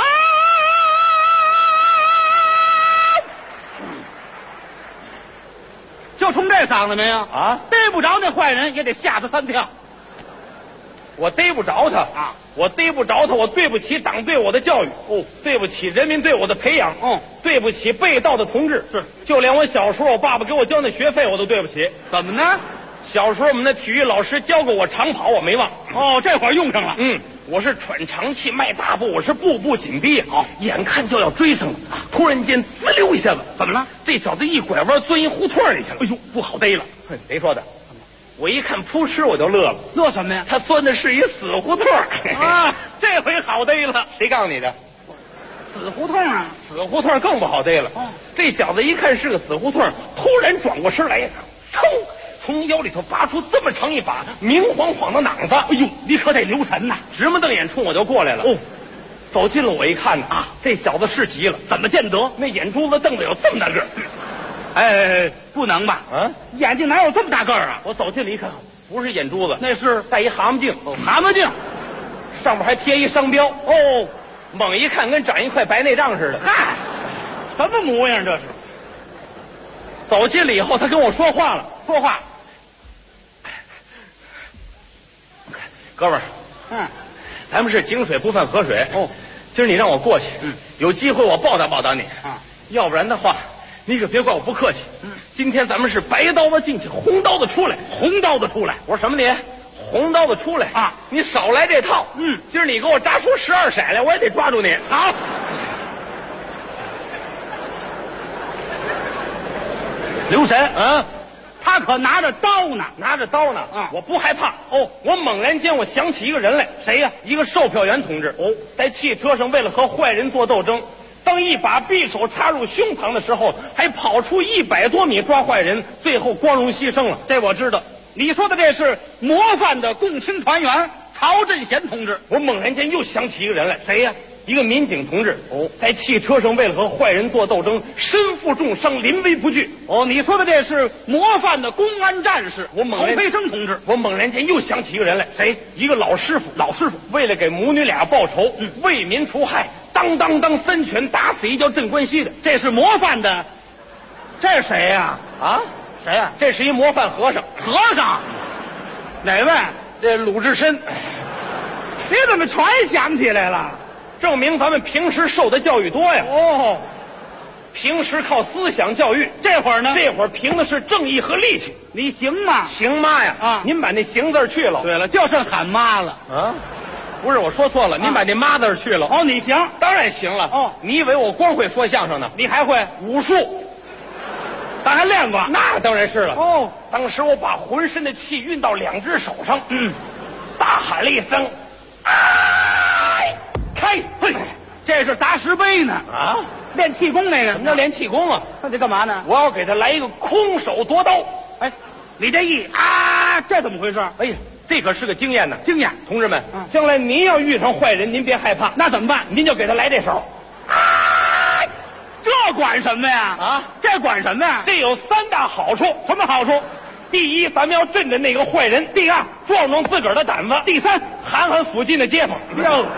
Speaker 6: 就冲这嗓子没有
Speaker 10: 啊？
Speaker 6: 逮不着那坏人也得吓他3跳。
Speaker 10: 我逮不着他啊！我逮不着他，我对不起党对我的教育，对不起人民对我的培养，对不起被盗的同志。
Speaker 6: 是，
Speaker 10: 就连我小时候我爸爸给我交那学费我都对不起。
Speaker 6: 怎么呢？
Speaker 10: 小时候我们的体育老师教过我长跑，我没忘。
Speaker 6: 哦，这会儿用上了。
Speaker 10: 我是喘长气迈大步，我是步步紧逼啊，眼看就要追上了啊！突然间滋溜一下子，
Speaker 6: 怎么了？
Speaker 10: 这小子一拐弯钻一胡同里去了。哎呦，不好逮了！谁说的？我一看扑哧我就乐了。
Speaker 6: 乐什么呀？
Speaker 10: 他钻的是一死胡同
Speaker 6: 啊！这回好逮了。
Speaker 10: 谁告诉你的？
Speaker 6: 死胡同啊！
Speaker 10: 死胡同更不好逮了。这小子一看是个死胡同，突然转过身来，噌，从腰里头拔出这么长一把明晃晃的榔子。
Speaker 6: 哎呦，你可得留神呐！
Speaker 10: 直目瞪眼冲我就过来了。走近了我一看啊，这小子是急了。
Speaker 6: 怎么见得？
Speaker 10: 那眼珠子瞪得有这么大个儿。
Speaker 6: 哎，不能吧？眼睛哪有这么大个儿啊？
Speaker 10: 我走近了一看，不是眼珠子，
Speaker 6: 那是
Speaker 10: 戴一蛤蟆镜。
Speaker 6: 蛤蟆镜
Speaker 10: 上面还贴一商标。猛一看跟长一块白内障似的。
Speaker 6: 嗨，什么模样这是？
Speaker 10: 走近了以后，他跟我说话了。
Speaker 6: 说话。
Speaker 10: 哥们儿，咱们是井水不犯河水。今儿你让我过去，有机会我报答报答你啊。要不然的话，你可别怪我不客气。今天咱们是白刀子进去，红刀子出来。
Speaker 6: 红刀子出来？
Speaker 10: 我说什么你？红刀子出来啊！你少来这套。今儿你给我扎出12色来，我也得抓住你。
Speaker 6: 好。留神啊！他可拿着刀呢，
Speaker 10: 我不害怕。我猛然间我想起一个人来。
Speaker 6: 谁呀？
Speaker 10: 一个售票员同志。在汽车上为了和坏人做斗争，当一把匕首插入胸膛的时候，还跑出100多米抓坏人，最后光荣牺牲了。
Speaker 6: 这我知道。你说的这是模范的共青团员曹振贤同志。
Speaker 10: 我猛然间又想起一个人来。谁呀？一个民警同志。在汽车上为了和坏人做斗争，身负重伤，临危不惧。
Speaker 6: 你说的这是模范的公安战士曹培生同志。
Speaker 10: 我猛然间又想起一个人来。谁？一个老师傅。为了给母女俩报仇，为民除害，当3拳打死一叫镇关西的。
Speaker 6: 这是模范的。这是谁呀？
Speaker 10: 谁呀？这是一模范和尚。
Speaker 6: 和尚？哪位？
Speaker 10: 这鲁智深。
Speaker 6: 你怎么全想起来了？
Speaker 10: 证明咱们平时受的教育多呀。平时靠思想教育，
Speaker 6: 这会儿呢？
Speaker 10: 这会儿凭的是正义和力气。
Speaker 6: 你行吗？
Speaker 10: 行妈呀！您把那行字去了。
Speaker 6: 对了，就剩喊妈了。
Speaker 10: 不是，我说错了，您把那妈字去了。
Speaker 6: 你行，
Speaker 10: 当然行了。你以为我光会说相声呢？
Speaker 6: 你还会
Speaker 10: 武术？
Speaker 6: 咱还练过？
Speaker 10: 那当然是了。当时我把浑身的气运到2只手上，大喊了一声：“哎！”
Speaker 6: 开！这是砸石碑呢练气功那个。
Speaker 10: 什么叫练气功啊？
Speaker 6: 那得干嘛呢？
Speaker 10: 我要给他来一个空手夺刀。
Speaker 6: 你这这怎么回事？
Speaker 10: 哎呀，这可是个经验呢。
Speaker 6: 经验，
Speaker 10: 同志们，将来您要遇上坏人，您别害怕。
Speaker 6: 那怎么办？
Speaker 10: 您就给他来这手。
Speaker 6: 这管什么呀？这管什么呀？
Speaker 10: 这有3大好处。
Speaker 6: 什么好处？
Speaker 10: 第一，咱们要镇着那个坏人；第二，壮壮自个儿的胆子；
Speaker 6: 第三，
Speaker 10: 喊喊附近的街坊。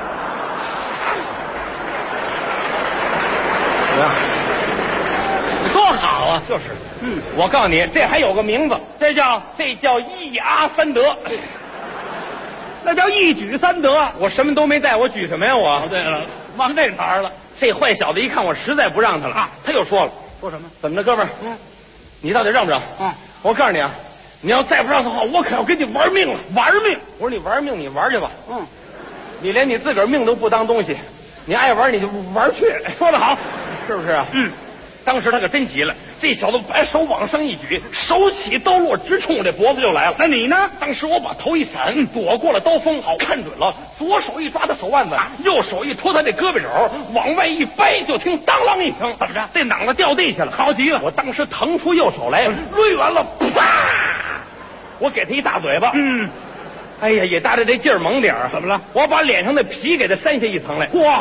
Speaker 6: 多好啊！
Speaker 10: 就是，我告诉你，这还有个名字，这叫一阿三得，
Speaker 6: 那叫一举3得。
Speaker 10: 我什么都没带，我举什么呀？我。
Speaker 6: 对了，忘这茬了。
Speaker 10: 这坏小子一看我实在不让他了他又说了，
Speaker 6: 说什么？
Speaker 10: 怎么着，哥们儿？你到底让不让？我告诉你啊，你要再不让的话，我可要跟你玩命了。
Speaker 6: 玩命？
Speaker 10: 我说你玩命，你玩去吧。你连你自个儿命都不当东西，你爱玩你就玩去。
Speaker 6: 说得好，
Speaker 10: 是不是啊？
Speaker 6: 当时他可真急了，这小子把手往上一举，手起刀落，直冲我这脖子就来了。那你呢？当时我把头一闪，躲过了刀锋，好看准了，左手一抓他手腕子，右手一托他这胳膊肘，往外一掰，就听当啷一声，怎么着？这脑袋掉地下了，好极了！我当时腾出右手来，抡圆了，啪！我给他一大嘴巴，哎呀，也搭着这劲儿猛点儿。怎么了？我把脸上的皮给他扇下一层来。哇！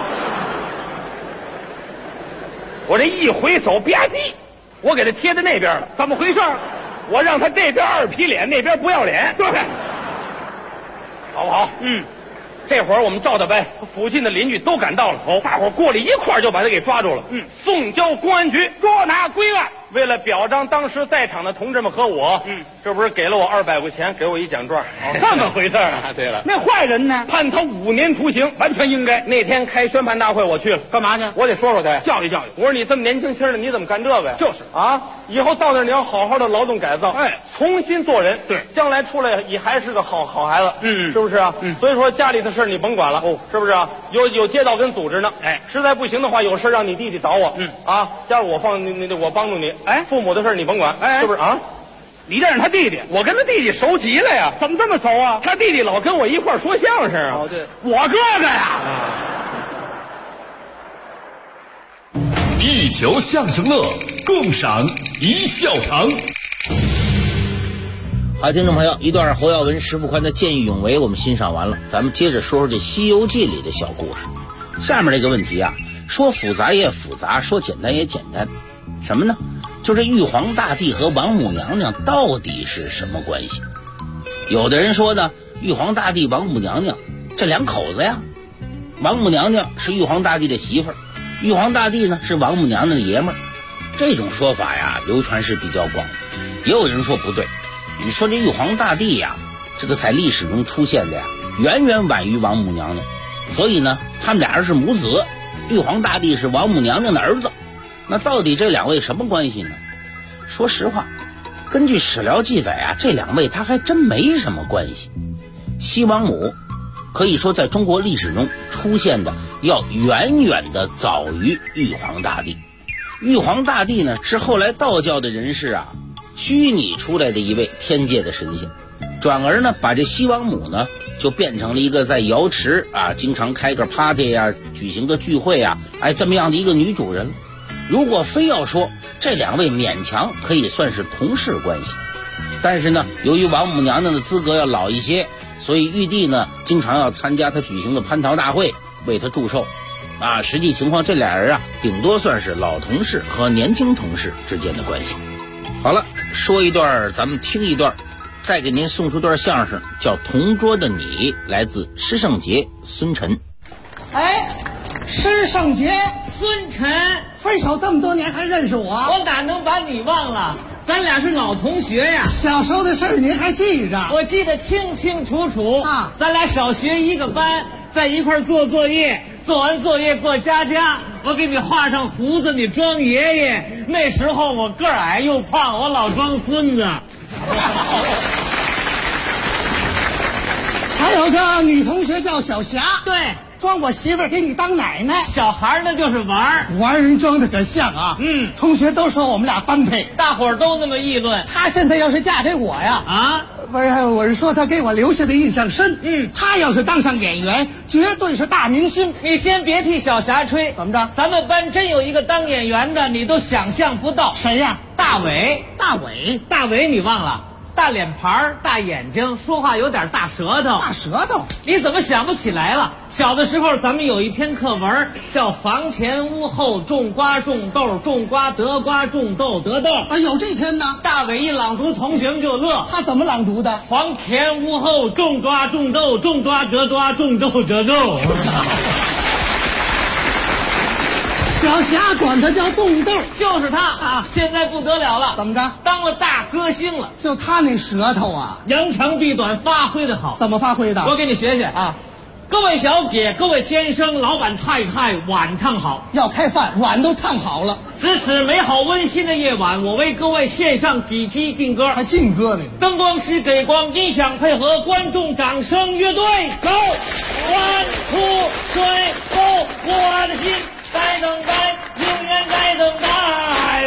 Speaker 6: 我这一回手，吧唧，我给他贴在那边了。怎么回事？我让他这边二皮脸，那边不要脸。对，好不好？这会儿我们赵大伯附近的邻居都赶到了，大伙过来一块儿就把他给抓住了，送交公安局捉拿归案。为了表彰当时在场的同志们和我，这不是给了我200块钱，给我一奖状，这么回事啊？对了，那坏人呢？判他5年徒刑，完全应该。那天开宣判大会我去了，干嘛去？我得说说他，教育教育。我说你这么年轻轻的，你怎么干这个呀？就是啊，以后到那儿你要好好的劳动改造，重新做人。对，将来出来也还是个好孩子，是不是啊？所以说家里的事你甭管了，是不是啊？有街道跟组织呢，实在不行的话，有事让你弟弟找我，加上我我帮助你。父母的事你甭管，是不是啊？你认识他弟弟？我跟他弟弟熟极了呀。怎么这么熟啊？他弟弟老跟我一块说相声啊。对，我哥哥呀。
Speaker 2: 一球相声乐，共赏一笑堂。
Speaker 7: 好，听众朋友，一段侯耀文、石富宽的见义勇为我们欣赏完了，咱们接着说说这《西游记》里的小故事。下面这个问题啊，说复杂也复杂，说简单也简单，什么呢？就这玉皇大帝和王母娘娘到底是什么关系？有的人说呢，玉皇大帝、王母娘娘这两口子呀，王母娘娘是玉皇大帝的媳妇儿，玉皇大帝呢是王母娘娘的爷们儿。这种说法呀，流传是比较广。也有人说不对，你说这玉皇大帝呀，这个在历史中出现的呀，远远晚于王母娘娘，所以呢，他们俩人是母子，玉皇大帝是王母娘娘的儿子。那到底这两位什么关系呢？说实话，根据史料记载啊，这两位他还真没什么关系。西王母可以说在中国历史中出现的要远远的早于玉皇大帝。玉皇大帝呢，是后来道教的人士啊虚拟出来的一位天界的神仙，转而呢把这西王母呢就变成了一个在瑶池啊经常开个 party 啊，举行个聚会啊，这么样的一个女主人。如果非要说，这两位勉强可以算是同事关系，但是呢，由于王母娘娘的资格要老一些，所以玉帝呢经常要参加他举行的蟠桃大会，为他祝寿。实际情况这俩人啊，顶多算是老同事和年轻同事之间的关系。好了，说一段咱们听一段，再给您送出段相声，叫《同桌的你》，来自施圣杰、孙晨。
Speaker 13: 施圣杰，
Speaker 14: 孙晨，
Speaker 13: 分手这么多年还认识我？
Speaker 14: 我哪能把你忘了？咱俩是老同学呀。
Speaker 13: 小时候的事儿您还记着？
Speaker 14: 我记得清清楚楚啊。咱俩小学一个班，在一块做作业，做完作业过家家，我给你画上胡子，你装爷爷。那时候我个儿矮又胖，我老装孙子。
Speaker 13: 还有个女同学叫小霞，
Speaker 14: 对，
Speaker 13: 装我媳妇儿给你当奶奶。
Speaker 14: 小孩那就是玩
Speaker 13: 人装的可像啊。同学都说我们俩般配，
Speaker 14: 大伙儿都那么议论。
Speaker 13: 她现在要是嫁给我呀，不是，我是说她给我留下的印象深。她要是当上演员，绝对是大明星。
Speaker 14: 你先别替小霞吹，
Speaker 13: 怎么着？
Speaker 14: 咱们班真有一个当演员的，你都想象不到。
Speaker 13: 谁呀？
Speaker 14: 大伟。大伟你忘了？大脸盘，大眼睛，说话有点大舌头。
Speaker 13: 大舌头？
Speaker 14: 你怎么想不起来了？小的时候咱们有一篇课文叫房前屋后种瓜种豆，种瓜得瓜，种豆得豆。
Speaker 13: 有这篇呢。
Speaker 14: 大伟一朗读，同学们就乐。
Speaker 13: 他怎么朗读的？
Speaker 14: 房前屋后种瓜种豆，种瓜得瓜，种豆得豆。
Speaker 13: 小霞管他叫冻豆，
Speaker 14: 就是他啊！现在不得了了，
Speaker 13: 怎么着？
Speaker 14: 当了大歌星了。
Speaker 13: 就他那舌头啊，
Speaker 14: 扬长避短，发挥的好。
Speaker 13: 怎么发挥的？
Speaker 14: 我给你学学啊！各位小姐，各位先生，老板太太，晚上好！
Speaker 13: 要开饭，碗都烫好了。
Speaker 14: 值此美好温馨的夜晚，我为各位献上几句劲歌。
Speaker 13: 还劲歌呢？
Speaker 14: 灯光师给光，音响配合，观众掌声，乐队走 ，1 2 3 go，我的心。该等待，永远该等待。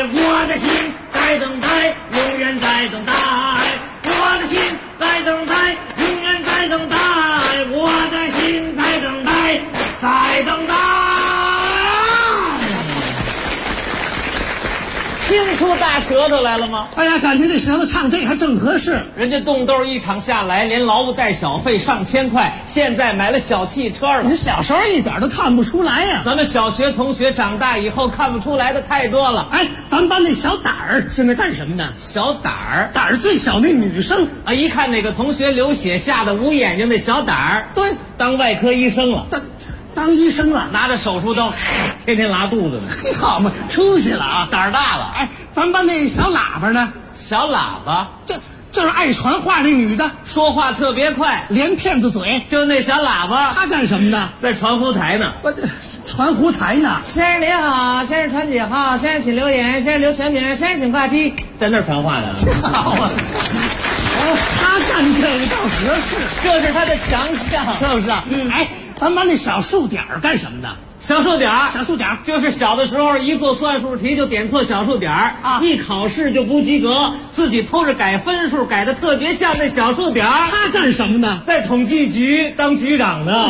Speaker 14: 拼出大舌头来了吗？
Speaker 13: 哎呀，感情这舌头唱这还正合适。
Speaker 14: 人家冻豆一场下来，连劳务带小费上千块，现在买了小汽车了。
Speaker 13: 你小时候一点都看不出来呀。
Speaker 14: 咱们小学同学长大以后看不出来的太多了。
Speaker 13: 哎，咱们班那小胆儿现在干什么呢？
Speaker 14: 小胆儿，
Speaker 13: 胆儿最小那女生
Speaker 14: 啊，一看哪个同学流血吓得捂眼睛，那小胆儿，
Speaker 13: 对，
Speaker 14: 当外科医生了。
Speaker 13: 当医生了，
Speaker 14: 拿着手术刀，天天拉肚子呢。
Speaker 13: 好嘛，出息了啊，
Speaker 14: 胆儿大了。
Speaker 13: 哎，咱班那小喇叭呢？
Speaker 14: 小喇叭，
Speaker 13: 就是爱传话那女的，
Speaker 14: 说话特别快，
Speaker 13: 连骗子嘴。
Speaker 14: 就那小喇叭，
Speaker 13: 她干什么呢？
Speaker 14: 在传呼台呢。
Speaker 13: 传呼台呢？
Speaker 14: 先生您好，先生传几号？先生请留言，先生留全名，先生请挂机，在那儿传话呢。
Speaker 13: 好啊。他干这个倒合适，
Speaker 14: 这是他的强项，
Speaker 13: 是不是啊？哎，咱班那小数点干什么的？
Speaker 14: 小数点
Speaker 13: 就是
Speaker 14: 小的时候一做算术题就点错小数点啊，一考试就不及格，自己偷着改分数，改的特别像那小数点。
Speaker 13: 他干什么呢？
Speaker 14: 在统计局当局长呢。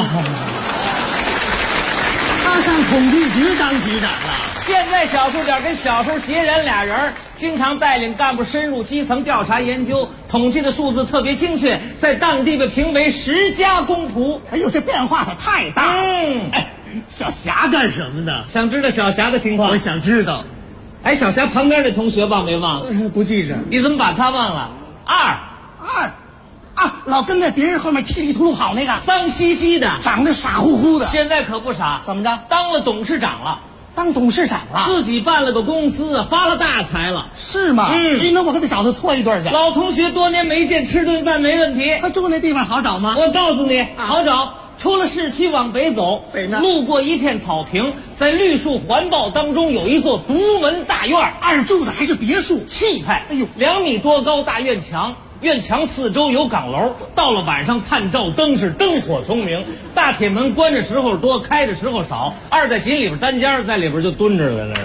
Speaker 13: 他上统计局当局长了。
Speaker 14: 现在小数点跟小数结人俩人，经常带领干部深入基层调查研究，统计的数字特别精确，在当地被评为10佳公仆。
Speaker 13: 哎呦，这变化可太大了。哎，小霞干什么呢？
Speaker 14: 想知道小霞的情况？
Speaker 13: 我想知道。
Speaker 14: 哎，小霞旁边那同学忘没忘？
Speaker 13: 不记着。
Speaker 14: 你怎么把他忘了？二
Speaker 13: 啊，老跟在别人后面踢里吐噜跑那个，
Speaker 14: 脏兮兮的，
Speaker 13: 长得傻乎乎的。
Speaker 14: 现在可不傻，
Speaker 13: 怎么着？
Speaker 14: 当了董事长了。
Speaker 13: 当董事长了，
Speaker 14: 自己办了个公司，发了大财了，
Speaker 13: 是吗？那我可得找他搓一顿去。
Speaker 14: 老同学多年没见，吃顿饭没问题。
Speaker 13: 他住那地方好找吗？
Speaker 14: 我告诉你，好找。出了市区往北走，
Speaker 13: 北面
Speaker 14: 路过一片草坪，在绿树环抱当中有一座独门大院，
Speaker 13: 二住的还是别墅，
Speaker 14: 气派。
Speaker 13: 哎呦
Speaker 14: ，2米多高大院墙。院墙四周有岗楼，到了晚上探照灯是灯火通明。大铁门关着时候多，开着时候少。二在井里边单间，在里边就蹲着了。那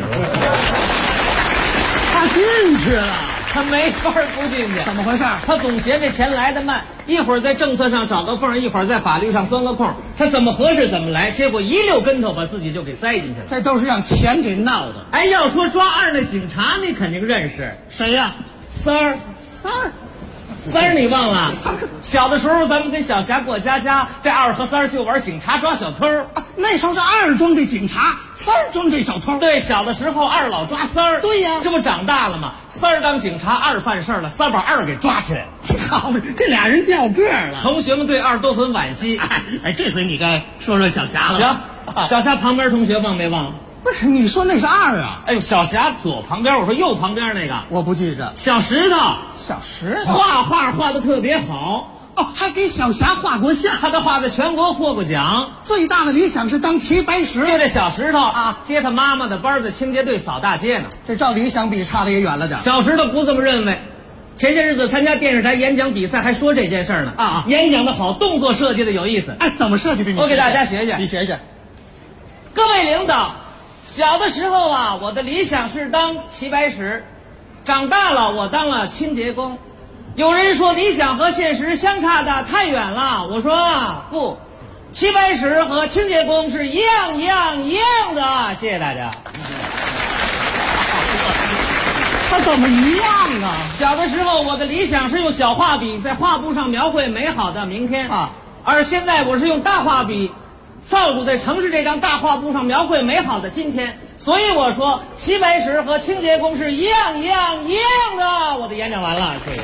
Speaker 13: 他进去了，
Speaker 14: 他没法不进去。
Speaker 13: 怎么回事？
Speaker 14: 他总嫌这钱来得慢，一会儿在政策上找个缝，一会儿在法律上钻个空。他怎么合适怎么来，结果一溜跟头把自己就给栽进去了。
Speaker 13: 这都是让钱给闹的。
Speaker 14: 哎，要说抓二那警察，你肯定认识。
Speaker 13: 谁呀？
Speaker 14: 三儿。三儿你忘了？小的时候咱们跟小霞过家家，这二和三儿就玩警察抓小偷。
Speaker 13: 那时候是二装这警察，三儿装这小偷。
Speaker 14: 对，小的时候二老抓三儿。
Speaker 13: 对呀，
Speaker 14: 这不长大了吗？三儿当警察，二犯事了，三把二给抓起来了。
Speaker 13: 好，这俩人掉个了。
Speaker 14: 同学们对二都很惋惜。
Speaker 13: 哎，这回你该说说小霞了。
Speaker 14: 行，小霞旁边同学忘没忘？
Speaker 13: 不是，你说那是二啊？
Speaker 14: 哎呦，小霞左旁边，我说右旁边那个，
Speaker 13: 我不记着。
Speaker 14: 小石头，画画画的特别好
Speaker 13: 哦，还给小霞画过像。
Speaker 14: 他的画在全国获过奖，
Speaker 13: 最大的理想是当齐白石。
Speaker 14: 就这小石头啊，接他妈妈的班在清洁队扫大街呢。
Speaker 13: 这照理想比差的也远了点。
Speaker 14: 小石头不这么认为。前些日子参加电视台演讲比赛，还说这件事呢。演讲的好，动作设计的有意思。
Speaker 13: 哎，怎么设计的？
Speaker 14: 我给大家学学。
Speaker 13: 你学学。
Speaker 14: 各位领导。小的时候啊，我的理想是当齐白石，长大了我当了清洁工。有人说理想和现实相差的太远了，我说不，齐白石和清洁工是一样的。谢谢大家。
Speaker 13: 他怎么一样啊？
Speaker 14: 小的时候我的理想是用小画笔在画布上描绘美好的明天啊，而现在我是用大画笔扫帚在城市这张大画布上描绘美好的今天，所以我说齐白石和清洁工是一样的。我的演讲完了，谢谢。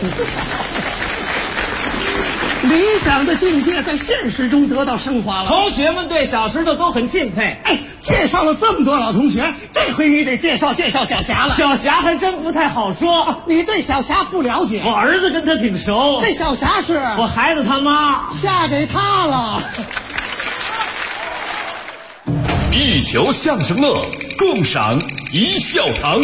Speaker 13: 理想的境界在现实中得到升华了。
Speaker 14: 同学们对小石头都很敬佩。
Speaker 13: 哎，介绍了这么多老同学，这回你得介绍小霞了。
Speaker 14: 小霞还真不太好说，
Speaker 13: 你对小霞不了解。
Speaker 14: 我儿子跟她挺熟。
Speaker 13: 这小霞是
Speaker 14: 我孩子他妈
Speaker 13: 嫁给他了。
Speaker 2: 一球相声乐，共赏一笑堂。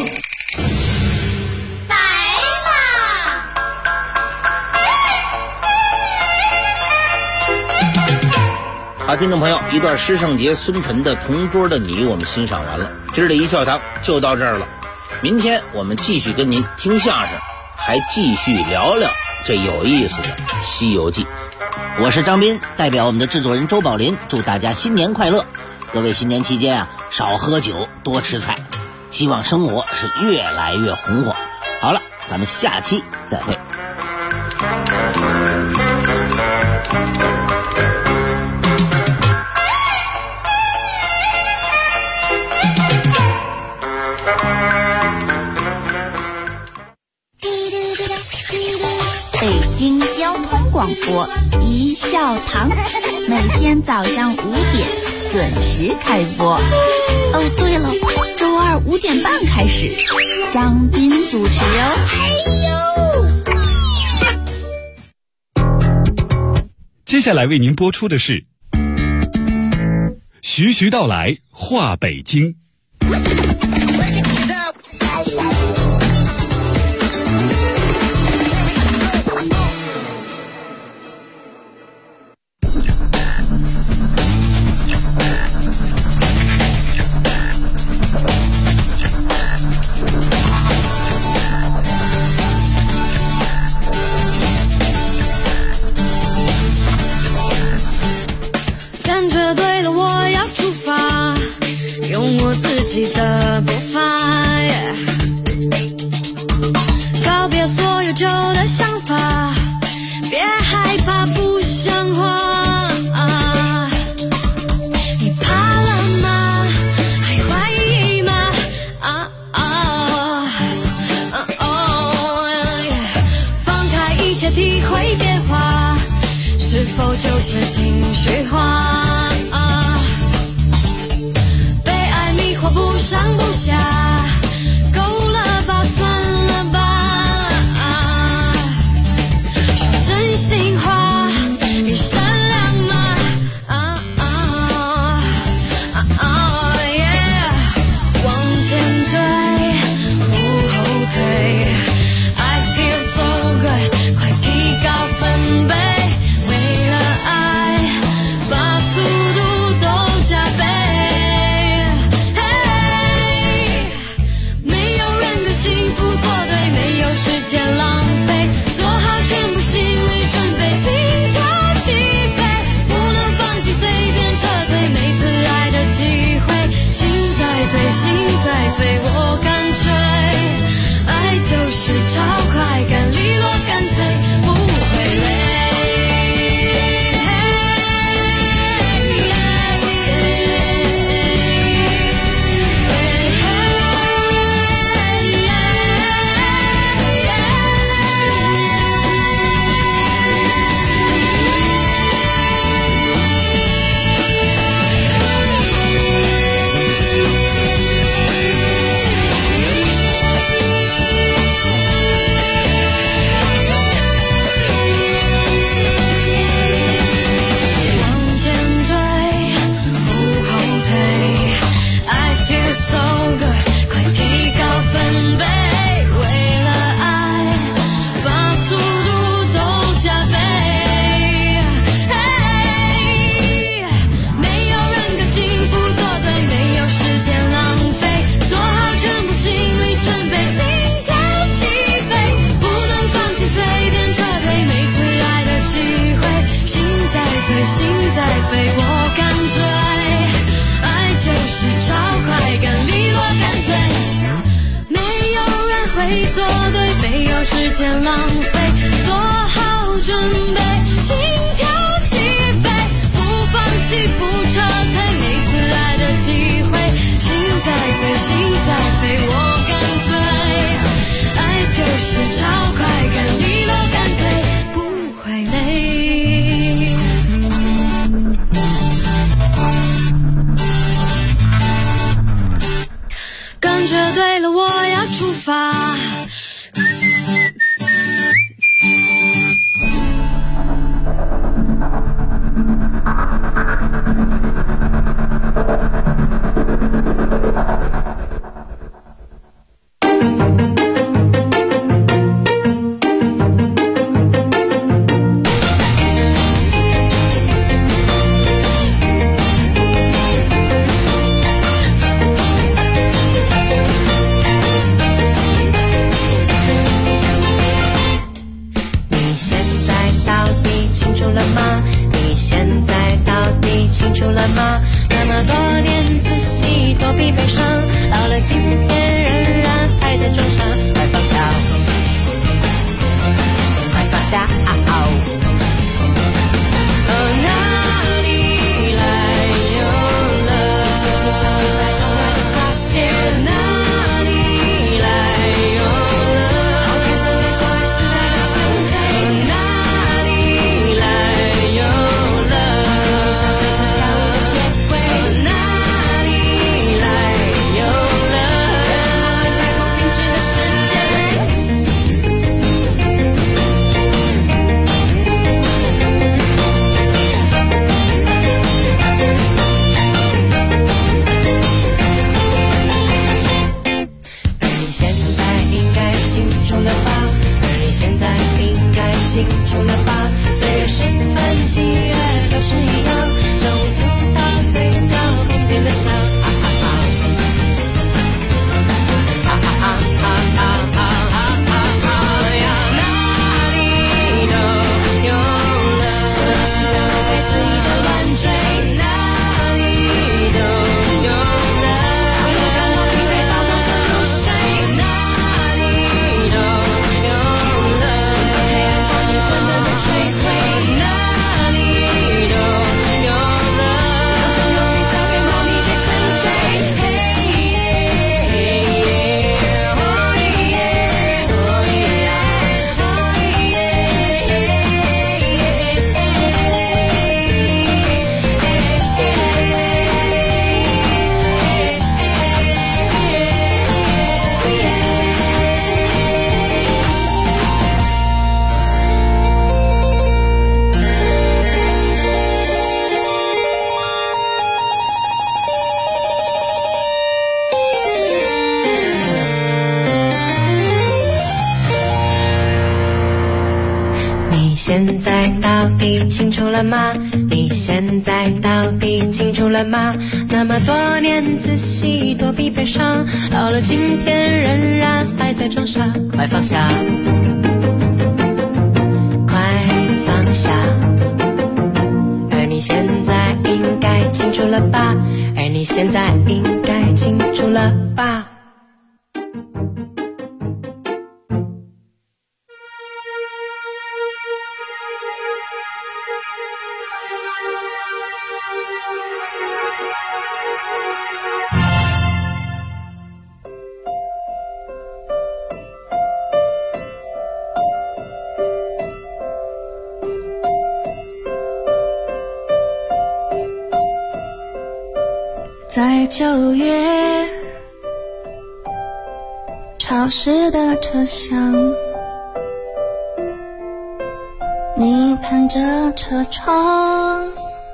Speaker 7: 好，听众朋友，一段施圣杰、孙晨的《同桌的你》我们欣赏完了，今儿的一笑堂就到这儿了。明天我们继续跟您听相声，还继续聊聊这有意思的《西游记》。
Speaker 15: 我是张斌，代表我们的制作人周宝林，祝大家新年快乐。各位新年期间啊，少喝酒，多吃菜。 希望生活是越来越红火。好了，咱们下期再会。
Speaker 3: 北京交通广播一笑堂，每天早上5点准时开播。哦，对了，周二5点半开始，张斌主持哦。
Speaker 16: 接下来为您播出的是徐徐道来话北京。
Speaker 17: 感觉对了，我要出发，用我自己的步伐，告别所有旧的想法，别害怕不像话。你怕了吗？还怀疑吗？放开一切，体会变化，是否就是情绪化？被爱迷惑不上不下，够了吧，算了吧。说真心话，你善良吗？往前追，不后退。I feel so good， 快提高分贝。为了爱，把速度都加倍。没有人跟幸福作对，没有时间浪费，做好全部心理准备，心跳起飞，不能放弃，随便撤退，每次爱的机会，心在飞，心在飞，我感觉爱就是超快感，利落干脆，不会累。做对，没有时间浪费，做好准备，心跳起飞，不放弃，不撤退，每次爱的机会，心在飞，心在飞，我感觉爱就是超快感，利落干脆，不会累。感觉对了，我要出发。
Speaker 18: 现在到底清楚了吗？你现在到底清楚了吗？那么多年仔细躲避悲伤，到了今天仍然还在装傻，快放下，快放下。而你现在应该清楚了吧？而你现在应该清楚了吧？
Speaker 17: 在9月潮湿的车厢，你看着车窗，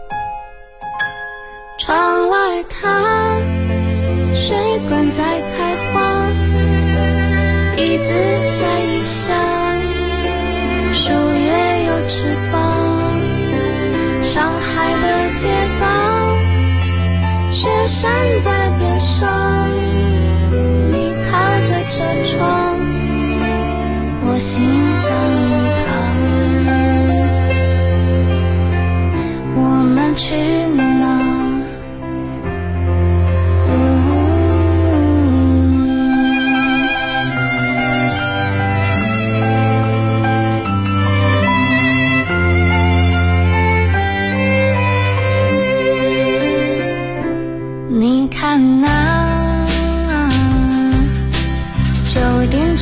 Speaker 17: 窗外它水管在开花，椅子在异乡，树叶有翅膀，上海的街道，雪山在边上，你靠着车窗，我心脏疼，我们去哪？你看那9点钟